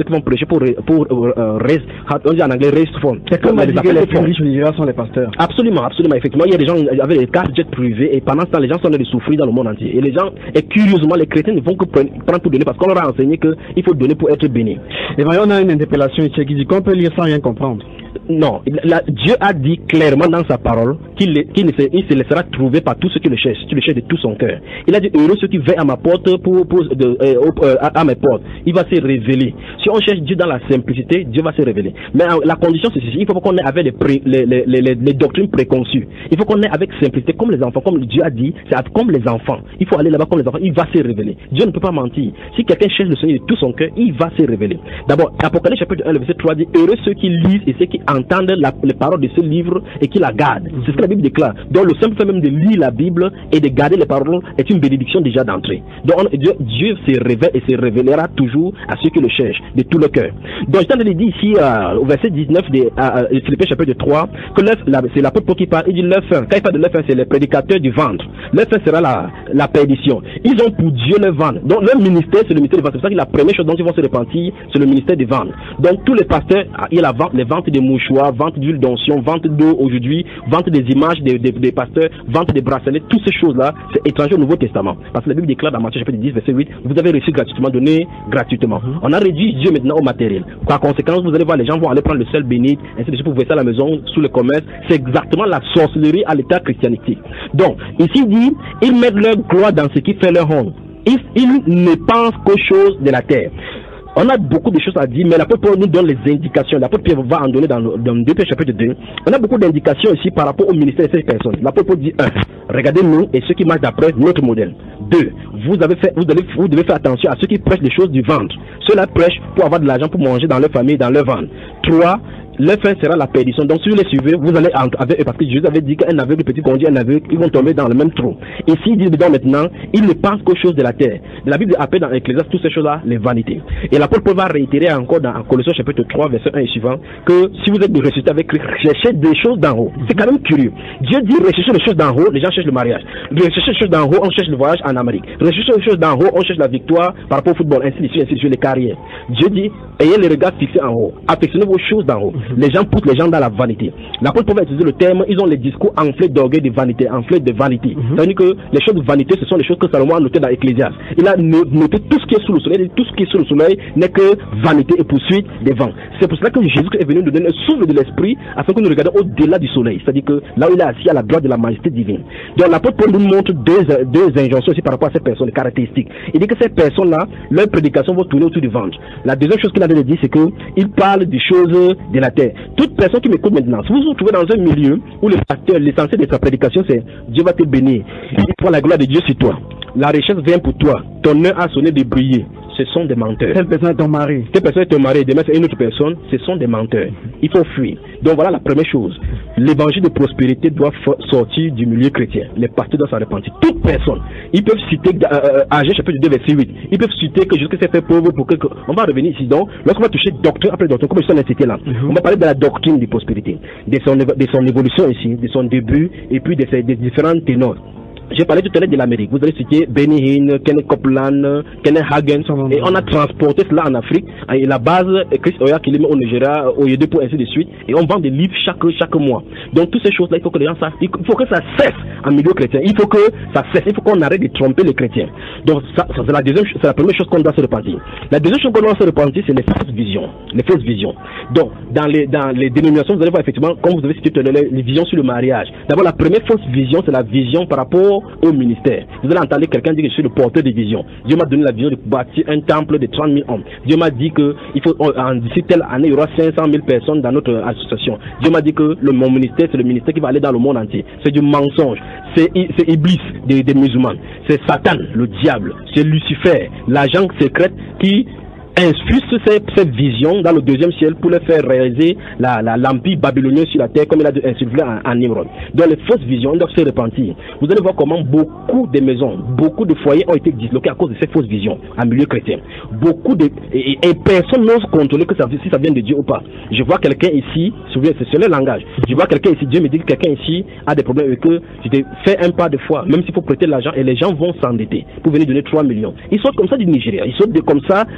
qui vont prêcher pour, pour euh, raise, on dit en anglais raise fund. C'est comme les, les plus riches sont les pasteurs. Absolument, absolument, effectivement. Il y a des gens avec des cartes jets privées et pendant ce temps, les gens sont en train de souffrir dans le monde entier. Et les gens, et curieusement, les chrétiens ne vont que prendre pour donner parce qu'on leur a enseigné qu'il faut donner pour être béni. Et bien, on a une interpellation ici qui dit qu'on peut lire sans rien comprendre. Non, la, Dieu a dit clairement dans sa parole qu'il qu ne se, il se laissera trouver par tous ceux qui le cherchent, qui le cherchent de tout son cœur. Il a dit heureux ceux qui veillent à ma porte pour, pour de, euh, à, à mes portes. Il va se révéler. Si on cherche Dieu dans la simplicité, Dieu va se révéler. Mais la condition c'est ceci, il faut qu'on ait avec les, pré, les, les, les, les, les doctrines préconçues. Il faut qu'on ait avec simplicité comme les enfants, comme Dieu a dit, c'est comme les enfants. Il faut aller là-bas comme les enfants, il va se révéler. Dieu ne peut pas mentir. Si quelqu'un cherche le Seigneur de tout son cœur, il va se révéler. D'abord, Apocalypse chapitre un, le verset trois dit heureux ceux qui lisent et ceux qui entendent la, les paroles de ce livre et qui la gardent. C'est ce que la Bible déclare. Donc le simple fait même de lire la Bible et de garder les paroles est une bénédiction déjà d'entrée. Donc on, Dieu, Dieu se révèle et se révélera toujours à ceux qui le cherchent de tout le cœur. Donc je t'en ai dit ici euh, au verset dix-neuf de euh, Philippiens chapitre trois que c'est l'apôtre Paul qui parle. Il dit leur fin. Quand il parle de leur fin, c'est les prédicateurs du ventre. Leur fin sera la, la perdition. Ils ont pour Dieu le ventre. Donc leur ministère c'est le ministère du ventre. C'est pour ça que la première chose dont ils vont se repentir c'est le ministère du ventre. Donc tous les pasteurs, il y a la vente, les ventes des mouchoirs, vente d'huile d'onction, vente d'eau aujourd'hui, vente des images des, des, des pasteurs, vente des bracelets, toutes ces choses-là, c'est étranger au Nouveau Testament. Parce que la Bible déclare dans Matthieu chapitre dix, verset huit, vous avez reçu gratuitement, donné gratuitement. Mm-hmm. On a réduit Dieu maintenant au matériel. Par conséquent, vous allez voir, les gens vont aller prendre le sel béni, ainsi de suite, pour vous ça à la maison, sous le commerce. C'est exactement la sorcellerie à l'état christianistique. Donc, ici il dit, ils mettent leur gloire dans ce qui fait leur honte. Ils, ils ne pensent qu'aux choses de la terre. On a beaucoup de choses à dire, mais l'apôtre Paul nous donne les indications. L'apôtre Pierre va en donner dans, dans deux Pierre chapitre deux. On a beaucoup d'indications ici par rapport au ministère de ces personnes. L'apôtre Paul dit un, regardez-nous et ceux qui marchent d'après notre modèle. Deux, vous, avez fait, vous, devez, vous devez faire attention à ceux qui prêchent des choses du ventre. Ceux-là prêchent pour avoir de l'argent pour manger dans leur famille, dans leur ventre. Trois, leur fin sera la perdition. Donc si vous les suivez, vous allez avec eux, parce que Jésus avait dit qu'un aveugle petit conduit un aveugle, ils vont tomber dans le même trou. Et s'il dit dedans maintenant, ils ne pensent qu'aux choses de la terre. La Bible appelle dans Ecclésiaste toutes ces choses-là les vanités. Et l'apôtre Paul va réitérer encore dans Colossiens chapitre trois, verset un et suivant, que si vous êtes de ressuscité avec Christ, cherchez des choses d'en haut. C'est quand même curieux. Dieu dit recherchez les choses d'en haut, les gens cherchent le mariage. Recherchez les choses d'en haut, on cherche le voyage en Amérique. Recherchez les choses d'en haut, on cherche la victoire par rapport au football, ainsi de suite, ainsi de suite, les carrières. Dieu dit, ayez les regards fixés en haut. Affectionnez vos choses d'en haut. Les gens poussent les gens dans la vanité. L'apôtre Paul va utiliser le terme, ils ont les discours enflés d'orgueil de vanité, enflés de vanité. Mm-hmm. C'est-à-dire que les choses de vanité, ce sont les choses que Salomon a notées dans Ecclésiaste. Il a noté tout ce qui est sous le soleil, tout ce qui est sous le soleil n'est que vanité et poursuite des vents. C'est pour cela que Jésus est venu nous donner un souffle de l'esprit afin que nous regardions au-delà du soleil. C'est-à-dire que là où il est assis à la droite de la majesté divine. Donc l'apôtre Paul nous montre deux, deux injonctions aussi par rapport à ces personnes, des caractéristiques. Il dit que ces personnes-là, leurs prédications vont tourner autour du ventre. La deuxième chose qu'il a de dire, c'est qu'il parle des choses de la terre. Toute personne qui m'écoute maintenant, si vous vous trouvez dans un milieu où le pasteur, l'essentiel de sa prédication, c'est Dieu va te bénir, il prend la gloire de Dieu sur toi, la richesse vient pour toi, ton heure a sonné de briller, ce sont des menteurs. Telle personne est ton mari. Telle personne est ton mari, demain c'est une autre personne, ce sont des menteurs. Il faut fuir. Donc voilà la première chose. L'évangile de prospérité doit sortir du milieu chrétien. Les pasteurs doivent s'en repentir. Toute personne, ils peuvent citer, euh, Agé chapitre deux, verset huit, ils peuvent citer que Jésus s'est fait pauvre pour que, que. On va revenir ici. Donc, lorsqu'on va toucher doctrine après doctrine, comme je suis cité là, mm-hmm. on va parler de la doctrine de prospérité, de son, de son évolution ici, de son début, et puis de ses des différents ténors. J'ai parlé tout à l'heure de l'Amérique. Vous allez citer Benny Hinn, Kenneth Copeland, Kenneth Hagin. Et on a transporté cela en Afrique. Et la base, Chris Oya qui les met au Nigeria, au Yédé pour ainsi de suite. Et on vend des livres chaque, chaque mois. Donc toutes ces choses-là, il faut que les gens savent. Il faut que ça cesse en milieu chrétien. Il faut que ça cesse. Il faut qu'on arrête de tromper les chrétiens. Donc ça, ça c'est la deuxième, c'est la première chose qu'on doit se repentir. La deuxième chose qu'on doit se repentir, c'est les fausses visions. Les fausses visions. Donc dans les, dans les dénominations, vous allez voir effectivement, comme vous avez cité tout à l'heure, les visions sur le mariage. D'abord, la première fausse vision, c'est la vision par rapport au ministère. Vous allez entendre quelqu'un dire que je suis le porteur de vision. Dieu m'a donné la vision de bâtir un temple de trente mille hommes. Dieu m'a dit que il faut, en d'ici telle année, il y aura cinq cent mille personnes dans notre association. Dieu m'a dit que le, mon ministère, c'est le ministère qui va aller dans le monde entier. C'est du mensonge. C'est Iblis des, des musulmans. C'est Satan, le diable. C'est Lucifer, l'agent secret qui infuse cette, cette vision dans le deuxième ciel pour le faire réaliser la, la, l'empire babylonien sur la terre comme il a insufflé en, en Nimrod. Donc les fausses visions doivent se repentir. Vous allez voir comment beaucoup de maisons, beaucoup de foyers ont été disloqués à cause de ces fausses visions en milieu chrétien. Beaucoup de et, et personne n'ose contrôler que ça, si ça vient de Dieu ou pas. Je vois quelqu'un ici, c'est le langage. Je vois quelqu'un ici, Dieu me dit que quelqu'un ici a des problèmes et que je t'ai fait un pas de foi, même s'il faut prêter l'argent et les gens vont s'endetter pour venir donner trois millions. Ils sortent comme ça du Nigeria, ils sortent de, comme ça de la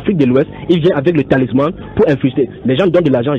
l'Afrique de l'Ouest, il vient avec le talisman pour infuser. Les gens donnent de l'argent.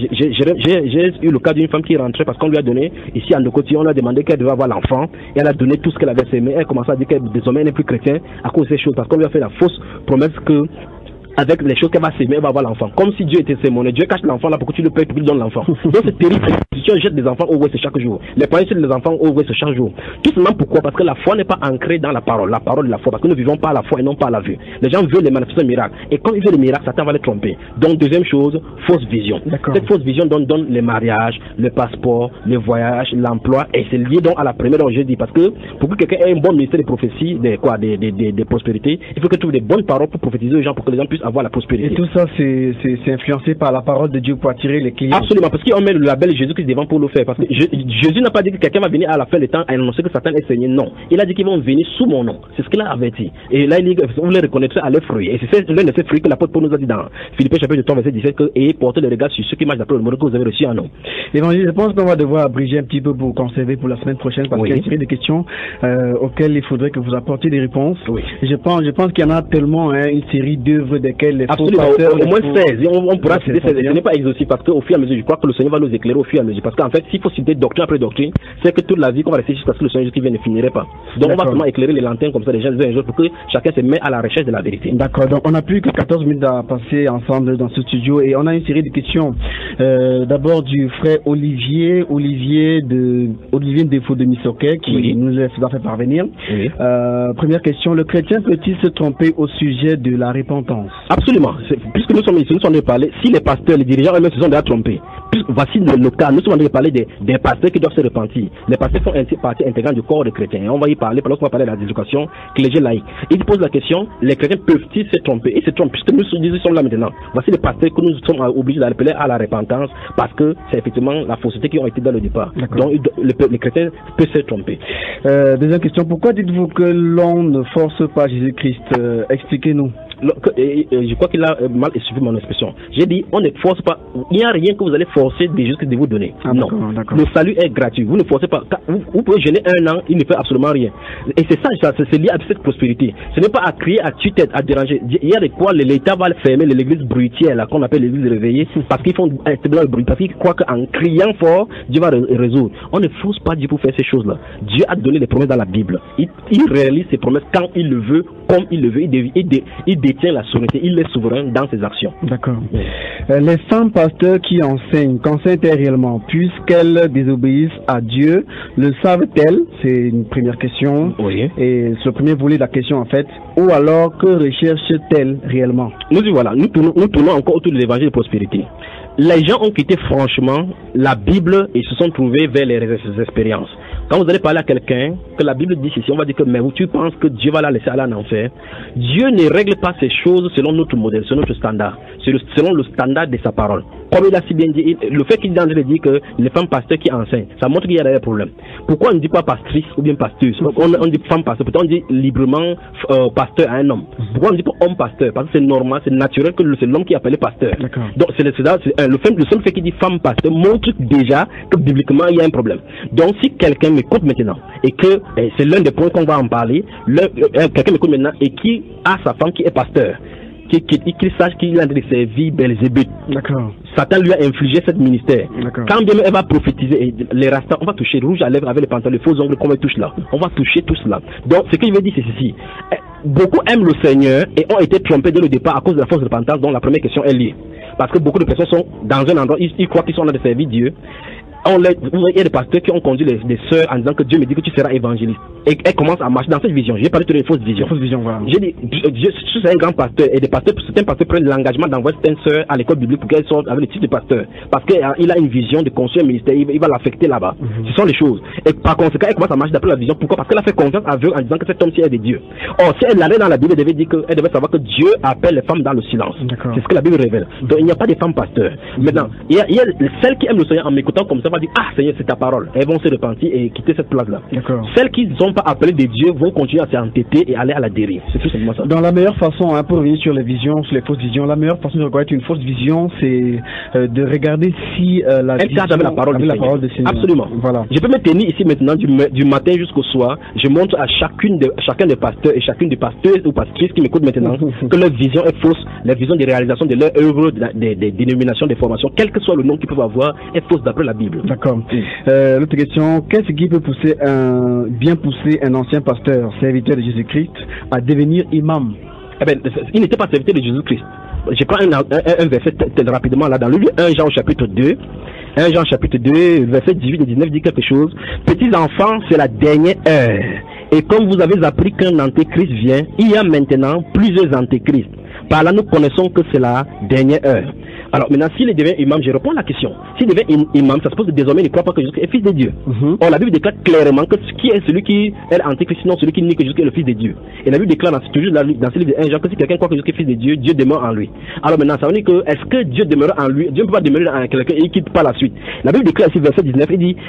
J'ai eu le cas d'une femme qui rentrait parce qu'on lui a donné, ici à nos côtés, on lui a demandé qu'elle devait avoir l'enfant, et elle a donné tout ce qu'elle avait semé. Elle commençait à dire qu'elle désormais elle n'est plus chrétienne à cause de ces choses, parce qu'on lui a fait la fausse promesse que avec les choses qu'elle va s'aimer, elle va avoir l'enfant. Comme si Dieu était sémoné. Dieu cache l'enfant là pour que tu le payes pour qu'il donne l'enfant. Donc c'est terrible. L'institution jette des enfants au ouest chaque jour. Les parents jettent des enfants au ouest chaque jour. Tout simplement pourquoi? Parce que la foi n'est pas ancrée dans la parole. La parole de la foi. Parce que nous vivons pas à la foi et non pas à la vue. Les gens veulent les manifestations miracles. Et quand ils veulent les miracles, Satan va les tromper. Donc deuxième chose, fausse vision. Cette fausse vision donne, donne les mariages, le passeport, le voyage, l'emploi. Et c'est lié donc à la première dont j'ai dit. Parce que pour que quelqu'un ait un bon ministère de prophétie, des quoi, des, des, des, des prospérités, il faut que tu trouves des bonnes paroles pour prophétiser aux gens pour que les gens puissent avoir la prospérité. Tout ça, c'est influencé par la parole de Dieu pour attirer les clients. Absolument, parce qu'on met le label Jésus-Christ devant pour le faire. Parce que je, Jésus n'a pas dit que quelqu'un va venir à la fin des temps et annoncer que Satan est saigné. Non. Il a dit qu'ils vont venir sous mon nom. C'est ce qu'il a averti. Et là, il dit que vous les reconnaîtrez à leurs fruits. Et c'est l'un de ces fruits que l'apôtre Paul nous a dit dans Philippiens chapitre trois, verset dix-sept, que et portez le regard sur ceux qui marchent d'après le modèle que vous avez reçu en nous. L'évangile, je pense qu'on va devoir abréger un petit peu pour conserver pour la semaine prochaine, parce oui. qu'il y a une série de questions euh, auxquelles il faudrait que vous apportiez des réponses. Oui. Je pense, je pense qu'il y en a tellement, hein, une série d'œuvres desquelles les faux pasteurs, au moins seize. On, on pourra citer, ce n'est pas exhaustif parce qu'au fur et à mesure, je crois que le Seigneur va nous éclairer au fur et à mesure. Parce qu'en fait, s'il faut citer doctrine après doctrine, c'est que toute la vie qu'on va rester jusqu'à ce que le Seigneur qui vient ne finirait pas. Donc on va seulement éclairer les lanternes comme ça, les gens un jour, pour que chacun se met à la recherche de la vérité. D'accord, donc on n'a plus que quatorze minutes à passer ensemble dans ce studio et on a une série de questions. Euh, D'abord du frère Olivier, Olivier de Olivier Défaut de Missoquet qui oui. nous a fait parvenir. Oui. Euh, première question, le chrétien peut-il se tromper au sujet de la repentance? Absolument. Puisque nous sommes ici, nous sommes en train de parler, si les pasteurs, les dirigeants eux-mêmes se sont déjà trompés, voici le, le cas, nous sommes en train de parler des, des pasteurs qui doivent se repentir. Les pasteurs font une partie intégrante du corps des chrétiens. Et on va y parler, parce qu'on va parler de la éducation clégé laïque. Ils posent la question, les chrétiens peuvent-ils se tromper? Ils se trompent, puisque nous, nous sommes là maintenant. Voici les pasteurs que nous sommes obligés d'appeler à la repentance, parce que c'est effectivement la fausseté qui ont été dans le départ. Donc les, les chrétiens peuvent se tromper. Euh, deuxième question, pourquoi dites-vous que l'on ne force pas Jésus-Christ? euh, Expliquez-nous. Je crois qu'il a mal suivi mon expression. J'ai dit, on ne force pas. Il n'y a rien que vous allez forcer des choses que de vous donner. Ah, non. Le salut est gratuit. Vous ne forcez pas. Vous, vous pouvez gêner un an, il ne fait absolument rien. Et c'est ça, ça c'est lié à cette prospérité. Ce n'est pas à crier, à tuer, à déranger. Il y a de quoi l'État va fermer l'église bruitière, là, qu'on appelle l'église réveillée, parce qu'ils font un le bruit, parce qu'ils croient qu'en criant fort, Dieu va résoudre. On ne force pas Dieu pour faire ces choses-là. Dieu a donné des promesses dans la Bible. Il, il réalise ses promesses quand il le veut, comme il le veut. Il, il, il, il détient la souveraineté. Il est souverain dans ses actions. D'accord. Oui. Euh, les femmes pasteurs qui enseignent, qu'enseignent-elles réellement? Puisqu'elles désobéissent à Dieu, le savent-elles? C'est une première question. Oui. Et c'est le premier volet de la question en fait. Ou alors, que recherchent-elles réellement? Nous y voilà. Nous tournons, nous tournons encore autour de l'évangile de prospérité. Les gens ont quitté franchement la Bible et se sont trouvés vers les, les expériences. Quand vous allez parler à quelqu'un, que la Bible dit ceci, on va dire que mais tu penses que Dieu va la laisser aller en enfer. Dieu ne règle pas ces choses selon notre modèle, selon notre standard, selon le standard de sa parole. Comme il a si bien dit, le fait qu'il dit que les femmes pasteurs qui enseignent, ça montre qu'il y a des problèmes. Pourquoi on ne dit pas pastrice ou bien pasteuse? On, on dit femme pasteur, pourtant on dit librement euh, pasteur à un homme. Pourquoi on ne dit pas homme pasteur? Parce que c'est normal, c'est naturel que c'est l'homme qui est appelé pasteur. Donc c'est le, euh, le, fait, le seul fait qu'il dit femme pasteur montre déjà que bibliquement il y a un problème. Donc si quelqu'un m'écoute maintenant et que eh, c'est l'un des points qu'on va en parler, euh, quelqu'un m'écoute maintenant et qui a sa femme qui est pasteur, qu'il qui, qui, qui sache qu'il a de servir Belzébuth. D'accord. Satan lui a infligé cette ministère. Quand bien elle va prophétiser, les rastas, on va toucher rouge à lèvres avec les pantalons, les faux ongles qu'on touche là. On va toucher tout cela. Donc ce qu'il veut dire c'est ceci. Beaucoup aiment le Seigneur et ont été trompés dès le départ à cause de la fausse repentance dont la première question est liée. Parce que beaucoup de personnes sont dans un endroit, ils, ils croient qu'ils sont là de servir Dieu. On les, il y a des pasteurs qui ont conduit les, les sœurs en disant que Dieu me dit que tu seras évangéliste. Et elles commencent à marcher dans cette vision. J'ai parlé de une fausse vision. Fausse vision, voilà. J'ai dit, Dieu, je suis un grand pasteur et des pasteurs, certains pasteurs prennent l'engagement d'envoyer certaines sœurs à l'école biblique pour qu'elles sortent avec le titre de pasteur. Parce qu'il a une vision de construire un ministère, il, il va l'affecter là-bas. Mm-hmm. Ce sont les choses. Et par conséquent, elle commence à marcher d'après la vision. Pourquoi? Parce qu'elle a fait confiance à Dieu en disant que cet homme-ci est de Dieu. Or, si elle allait dans la Bible, elle devait dire qu'elle devait savoir que Dieu appelle les femmes dans le silence. C'est ce que la Bible révèle. Donc, il n'y a pas de femmes pasteurs. Mm-hmm. Maintenant, il y, a, il y a celles qui aiment le Seigneur en m'écoutant comme ça, va dire, ah, Seigneur, c'est ta parole. Elles vont se repentir et quitter cette place-là. Celles qui sont sont pas appelés des dieux vont continuer à s'entêter et aller à la dérive. C'est tout simplement ça. Dans la meilleure façon, hein, pour revenir sur les visions, sur les fausses visions, la meilleure façon de reconnaître une fausse vision, c'est euh, de regarder si euh, la Elle vision garde avec la parole, avec du la parole de Seigneur. Absolument. Voilà. Je peux me tenir ici maintenant du, du matin jusqu'au soir. Je montre à chacune de, chacun des pasteurs et chacune des pasteurs ou pastrices qui m'écoutent maintenant que leur vision est fausse. La vision des réalisations de leur œuvre, des, des dénominations, des formations, quel que soit le nom qu'ils peuvent avoir, est fausse d'après la Bible. D'accord. Euh, l'autre question, qu'est-ce qui peut pousser un, bien pousser un ancien pasteur, serviteur de Jésus-Christ, à devenir imam? Eh ben, il n'était pas serviteur de Jésus-Christ. Je prends un, un, un verset rapidement là dans le livre un Jean chapitre deux. un Jean chapitre deux, verset dix-huit et dix-neuf dit quelque chose. Petits enfants, c'est la dernière heure. Et comme vous avez appris qu'un antéchrist vient, il y a maintenant plusieurs antéchrists. Par là, nous connaissons que c'est la dernière heure. Alors maintenant, s'il devient imam, je réponds à la question. S'il devient imam, ça suppose que désormais il ne croit pas que Jésus est fils de Dieu. Mm-hmm. Or, la Bible déclare clairement que qui est celui qui est l'antéchrist, non celui qui nie que Jésus est le fils de Dieu. Et la Bible déclare dans, toujours dans ce livre de un Jean que si quelqu'un croit que Jésus est fils de Dieu, Dieu demeure en lui. Alors maintenant, ça veut dire que est-ce que Dieu demeure en lui? Dieu ne peut pas demeurer en quelqu'un et il ne quitte pas la suite. La Bible déclare ici, verset dix-neuf, il dit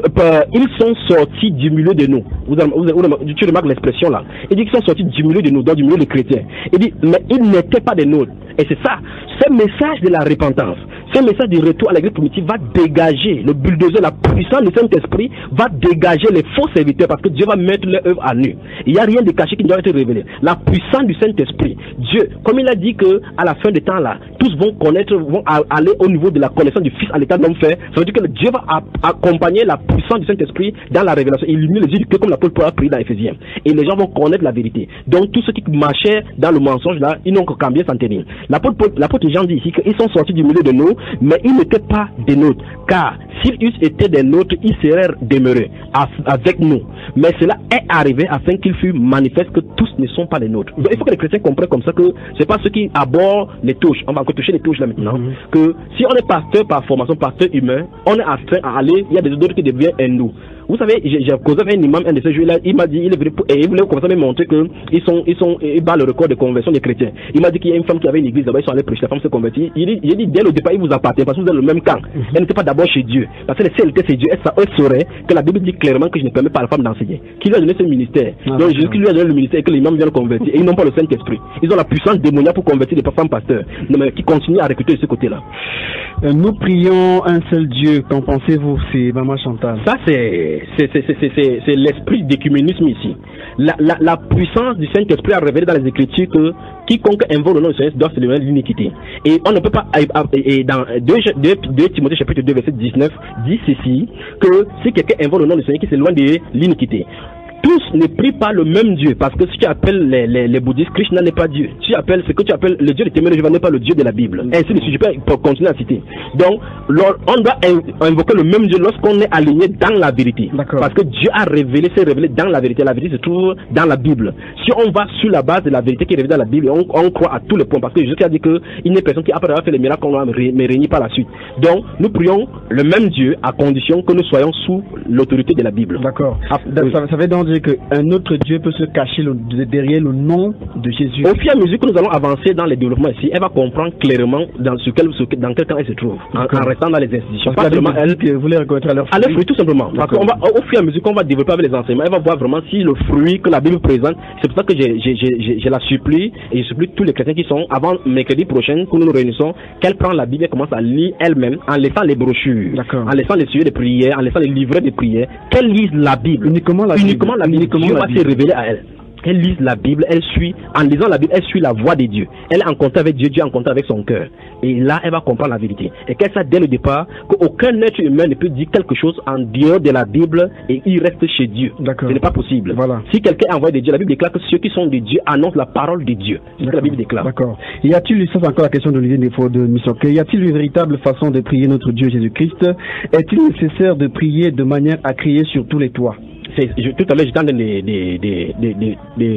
ils sont sortis du milieu de nous. Vous, vous, vous, tu remarques l'expression là. Il dit qu'ils sont sortis du milieu de nous, donc du milieu des chrétiens. Il dit, mais ils n'étaient pas des nôtres. Et c'est ça, ce message de la repentance, ce message du retour à l'église primitive va dégager le bulldozer, la puissance du Saint-Esprit va dégager les faux serviteurs parce que Dieu va mettre leur œuvre à nu. Il n'y a rien de caché qui doit être révélé. La puissance du Saint-Esprit, Dieu, comme il a dit que à la fin des temps là, tous vont connaître, vont aller au niveau de la connaissance du Fils à l'état d'homme fait. Ça veut dire que Dieu va accompagner la puissance du Saint-Esprit dans la révélation, illuminer les yeux du cœur comme l'apôtre Paul a prié dans Éphésiens. Et les gens vont connaître la vérité. Donc tous ceux qui marchaient dans le mensonge là, ils n'ont qu'à bien s'en tenir. L'apôtre Jean dit ici qu'ils sont sortis du milieu de nous, mais ils n'étaient pas des nôtres. Car s'ils eussent été des nôtres, ils seraient demeurés avec nous. Mais cela est arrivé afin qu'il fût manifeste que tous ne sont pas des nôtres. Donc il faut que les chrétiens comprennent comme ça que c'est pas ceux qui abordent les touches. On va encore toucher les touches là maintenant. Mm-hmm. Que si on est pasteur par formation, pasteur humain, on est astreint à aller, il y a des autres qui deviennent hindous. Vous savez, j'ai causé avec un imam un de ces jours-là, il m'a dit, il est venu pour, et il voulait commencer à me montrer que ils sont, ils sont, ils battent le record de conversion des chrétiens. Il m'a dit qu'il y a une femme qui avait une église là-bas, ils sont allés prêcher, la femme s'est convertie. Il dit, il dit, dès le départ, il vous appartient parce que vous êtes le même camp. Mm-hmm. Elle n'était pas d'abord chez Dieu. Parce que si elle était chez Dieu, elle, elle saurait que la Bible dit clairement que je ne permets pas à la femme d'enseigner. Qui lui a donné ce ministère? Ah, donc Jésus qui lui a donné le ministère et que l'imam vient le convertir. Et ils n'ont pas le Saint-Esprit. Ils ont la puissance démoniaque pour convertir les femmes pasteurs. Non, mais qui continuent à recruter de ce côté-là. Euh, nous prions un seul Dieu. Qu'en pensez-vous? C'est Maman Chantal. Ça, c'est, c'est, c'est, c'est, c'est c'est l'esprit d'écuménisme ici. La, la, la puissance du Saint-Esprit a révélé dans les Écritures que quiconque invoque le nom du Seigneur doit se lever de l'iniquité. Et on ne peut pas, et dans deux Timothée chapitre deux verset dix-neuf dit ceci, que si quelqu'un invoque le nom du Seigneur qui s'éloigne de l'iniquité, tous ne prient pas le même Dieu, parce que ce que tu appelles les, les, les bouddhistes, Krishna n'est pas Dieu. Tu appelles ce que tu appelles le Dieu de Témé n'est pas le Dieu de la Bible. Et ainsi de suite, je peux continuer à citer. Donc, on doit invoquer le même Dieu lorsqu'on est aligné dans la vérité. Parce que Dieu a révélé, s'est révélé dans la vérité. La vérité se trouve dans la Bible. Si on va sur la base de la vérité qui est révélée dans la Bible, on, on croit à tous les points. Parce que Jésus a dit qu'il n'y a personne qui, après avoir fait les miracles, on ne réunit pas la suite. Donc, nous prions le même Dieu à condition que nous soyons sous l'autorité de la Bible. D'accord. Ah, ça, ça veut donc dire qu'un autre Dieu peut se cacher le, derrière le nom de Jésus. Au fur et à mesure que nous allons avancer dans les développements ici, elle va comprendre clairement dans, ce quel, ce, dans quel camp elle se trouve, en, en restant dans les institutions. Pas seulement elle qui voulait reconnaître à leur fruit. À leur fruit, tout simplement. Parce qu'on va, au fur et à mesure qu'on va développer avec les enseignements, elle va voir vraiment si le fruit que la Bible présente. C'est pour ça que je la supplie, et je supplie tous les chrétiens qui sont, avant mercredi prochain, que nous nous réunissons, qu'elle prenne la Bible et commence à lire elle-même, en laissant les brochures, en laissant les sujets de prière, en laissant les livrets de prière, qu'elle lise la Bible. Uniquement la Uniquement la Bible. Uniquement Dieu va se révéler à elle. Elle lise la Bible, elle suit, en lisant la Bible, elle suit la voix de Dieu. Elle est en contact avec Dieu, Dieu est en contact avec son cœur. Et là, elle va comprendre la vérité. Et qu'elle sait dès le départ qu'aucun être humain ne peut dire quelque chose en dehors de la Bible et il reste chez Dieu. Ce n'est pas possible. Voilà. Si quelqu'un est envoyé de Dieu, la Bible déclare que ceux qui sont de Dieu annoncent la parole de Dieu. C'est ce que la Bible déclare. D'accord. Y a-t-il, ça c'est encore la question d'Olivier Défaut de Mission, y a-t-il une véritable façon de prier notre Dieu Jésus-Christ? Est-il nécessaire de prier de manière à crier sur tous les toits? Je, tout à l'heure, j'étais en train de, de, de, de, de, de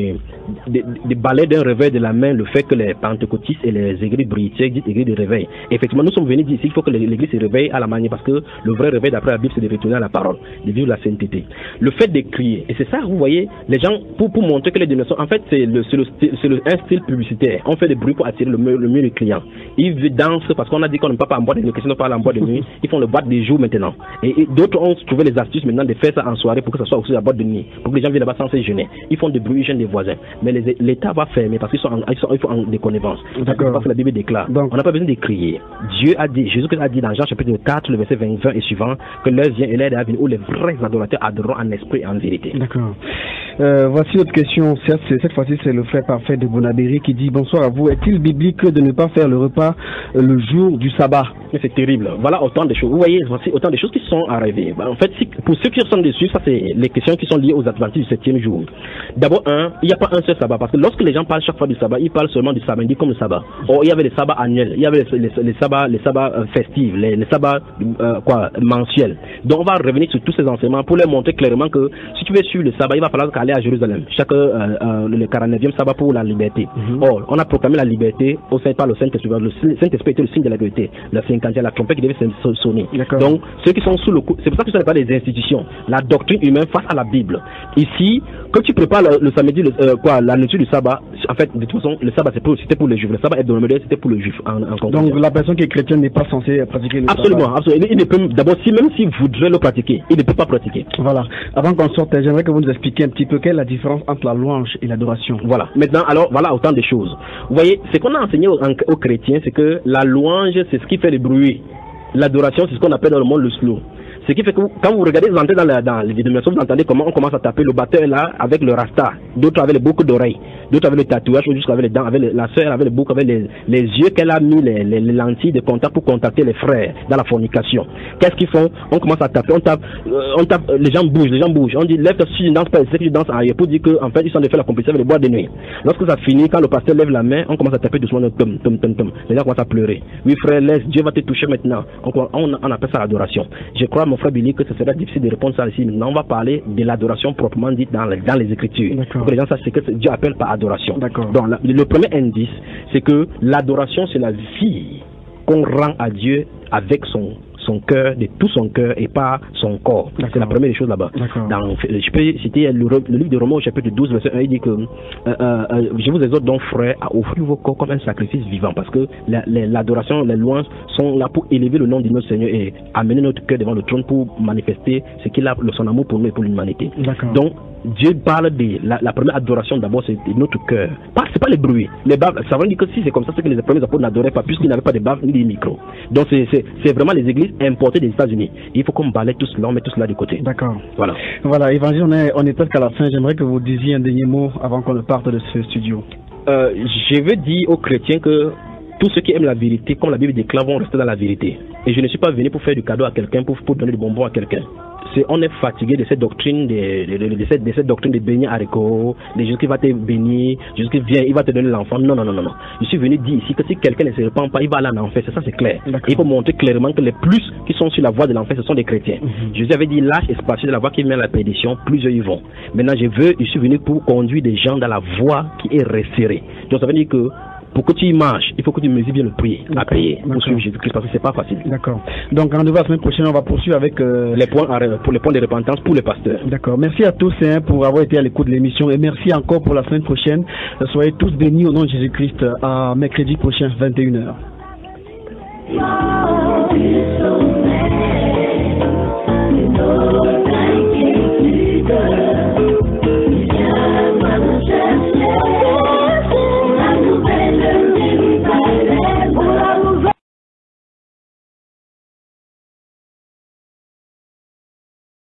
de, de balayer d'un réveil de la main le fait que les pentecôtistes et les églises britiques disent église de réveil. Effectivement, nous sommes venus dire ici qu'il faut que l'église se réveille à la manière, parce que le vrai réveil d'après la Bible, c'est de retourner à la parole, de vivre la sainteté. Le fait de crier, et c'est ça, vous voyez, les gens, pour, pour montrer que les dénominations, en fait, c'est le, c'est le, c'est le, un style publicitaire. On fait des bruits pour attirer le mieux le, mieux le client. Ils dansent parce qu'on a dit qu'on ne peut pas en boîte de nuit, que si on parle en boîte de nuit, ils font le boîte des jours maintenant. Et, et d'autres ont trouvé les astuces maintenant de faire ça en soirée pour que ça soit aussi la boîte de nuit, pour que les gens viennent là-bas sans se gêner. Ils font des bruits, ils gênent des voisins. Mais l'État va fermer parce qu'ils sont, en, ils sont, ils sont en déconnivence. D'accord. Parce que la Bible déclare. Donc, on n'a pas besoin de crier. Dieu a dit, Jésus a dit dans Jean chapitre quatre, le verset vingt et suivant, que l'heure vient et l'heure est à venir où les vrais adorateurs adoreront en esprit et en vérité. D'accord. Euh, voici autre question. Cette fois-ci, c'est le frère parfait de Bonabéry qui dit bonsoir à vous. Est-il biblique de ne pas faire le repas le jour du sabbat? C'est terrible. Voilà autant de choses. Vous voyez, voici autant de choses qui sont arrivées. En fait, si, pour ceux qui sont dessus, ça c'est les questions qui sont liées aux adventistes du septième jour. D'abord, un, il n'y a pas un seul sabbat, parce que lorsque les gens parlent chaque fois du sabbat, ils parlent seulement du samedi comme le sabbat. Or, il y avait les sabbats annuels, il y avait les, les, les sabbats, les sabbats euh, festifs, les, les sabbats euh, quoi, mensuels. Donc, on va revenir sur tous ces enseignements pour leur montrer clairement que si tu veux suivre le sabbat, il va falloir aller à Jérusalem. Chaque euh, euh, le quarante-neuvième sabbat pour la liberté. Mm-hmm. Or, on a proclamé la liberté au sein par le Saint-Esprit. Le Saint-Esprit était le signe de la vérité. La cinquantième, la trompette qui devait sonner. Donc, ceux qui sont sous le coup, c'est pour ça que ce n'est pas des institutions. La doctrine humaine face à la Bible. Ici, quand tu prépares le, le samedi, le, euh, quoi, la nourriture du sabbat, en fait, de toute façon, le sabbat c'était pour les juifs. Le sabbat hebdomadaire c'était pour les juifs. En, en Donc, la personne qui est chrétienne n'est pas censée pratiquer le absolument, sabbat. Absolument, il ne peut, d'abord, si même s'il voudrait le pratiquer, il ne peut pas pratiquer. Voilà. Avant qu'on sorte, j'aimerais que vous nous expliquiez un petit peu quelle est la différence entre la louange et l'adoration. Voilà. Maintenant, alors, voilà autant de choses. Vous voyez, ce qu'on a enseigné aux, aux chrétiens, c'est que la louange, c'est ce qui fait le bruit. L'adoration, c'est ce qu'on appelle dans le monde le slow. Ce qui fait que quand vous regardez, vous entrez dans, la, dans les dénominations, vous entendez comment on commence à taper le batteur là avec le rasta, d'autres avec les boucles d'oreilles, d'autres avec le tatouage, d'autres avec les dents, avec les, la sœur avec les boucles, avec les, les yeux qu'elle a mis, les, les, les lentilles de contact pour contacter les frères dans la fornication. Qu'est-ce qu'ils font? On commence à taper, on tape, euh, on tape, les gens bougent, les gens bougent. On dit lève-toi si tu ne danses pas, c'est que tu danses ailleurs pour dire qu'en fait ils sont de faire la compétition avec les boîtes de nuit. Lorsque ça finit, quand le pasteur lève la main, on commence à taper doucement, tom, tom, tom, tom. Les gens commencent à pleurer. Oui frère, laisse, Dieu va te toucher maintenant. On, on, on appelle ça l'adoration. Je crois, mon frère Billy, que ce serait difficile de répondre ça ici. Maintenant, on va parler de l'adoration proprement dite dans les, dans les Écritures. Pour que les gens sachent ce que Dieu appelle par adoration. Donc, la, le premier indice, c'est que l'adoration, c'est la vie qu'on rend à Dieu avec son son cœur, de tout son cœur et pas son corps. C'est la première chose là-bas. Dans, je peux citer le, le livre de Romains au chapitre douze, verset un, il dit que euh, euh, je vous exhorte donc frères à offrir vos corps comme un sacrifice vivant, parce que l'adoration, la, les louanges sont là pour élever le nom de notre Seigneur et amener notre cœur devant le trône pour manifester ce qu'il a, son amour pour nous et pour l'humanité. Donc Dieu parle de la, la première adoration d'abord, c'est notre cœur. Pas, c'est pas les bruits. Les baves, ça veut dire que si c'est comme ça, c'est que les premiers apôtres n'adoraient pas, puisqu'ils n'avaient pas de baves ni de micros. Donc c'est, c'est, c'est vraiment les églises importées des États-Unis. Il faut qu'on balaye tout cela, on met tout cela de côté. D'accord. Voilà. Voilà, Évangile, on est, on est presque à la fin. J'aimerais que vous disiez un dernier mot avant qu'on ne parte de ce studio. Euh, je veux dire aux chrétiens que tous ceux qui aiment la vérité, comme la Bible déclare, vont rester dans la vérité. Et je ne suis pas venu pour faire du cadeau à quelqu'un, pour, pour donner du bonbon à quelqu'un. C'est, on est fatigué de cette doctrine de, de, de, de, cette, de cette doctrine de bénir haricots, de Jésus qui va te bénir, Jésus qui vient, il va te donner l'enfant. Non, non, non, non. Je suis venu dire ici que si quelqu'un ne se répand pas, il va aller en enfer. C'est ça, c'est clair. Il faut montrer clairement que les plus qui sont sur la voie de l'enfer, ce sont des chrétiens. Mm-hmm. Jésus avait dit lâche et spacieux de la voie qui mène à la perdition, plusieurs y vont. Maintenant, je veux, je suis venu pour conduire des gens dans la voie qui est resserrée. Donc ça veut dire que pour que tu y marches, il faut que tu mesures bien le prix à payer pour suivre Jésus-Christ, parce que c'est pas facile. D'accord. Donc, rendez-vous la semaine prochaine, on va poursuivre avec euh... les points pour les points de repentance pour les pasteurs. D'accord. Merci à tous hein, pour avoir été à l'écoute de l'émission et merci encore pour la semaine prochaine. Soyez tous bénis au nom de Jésus-Christ à mercredi prochain, vingt et une heures.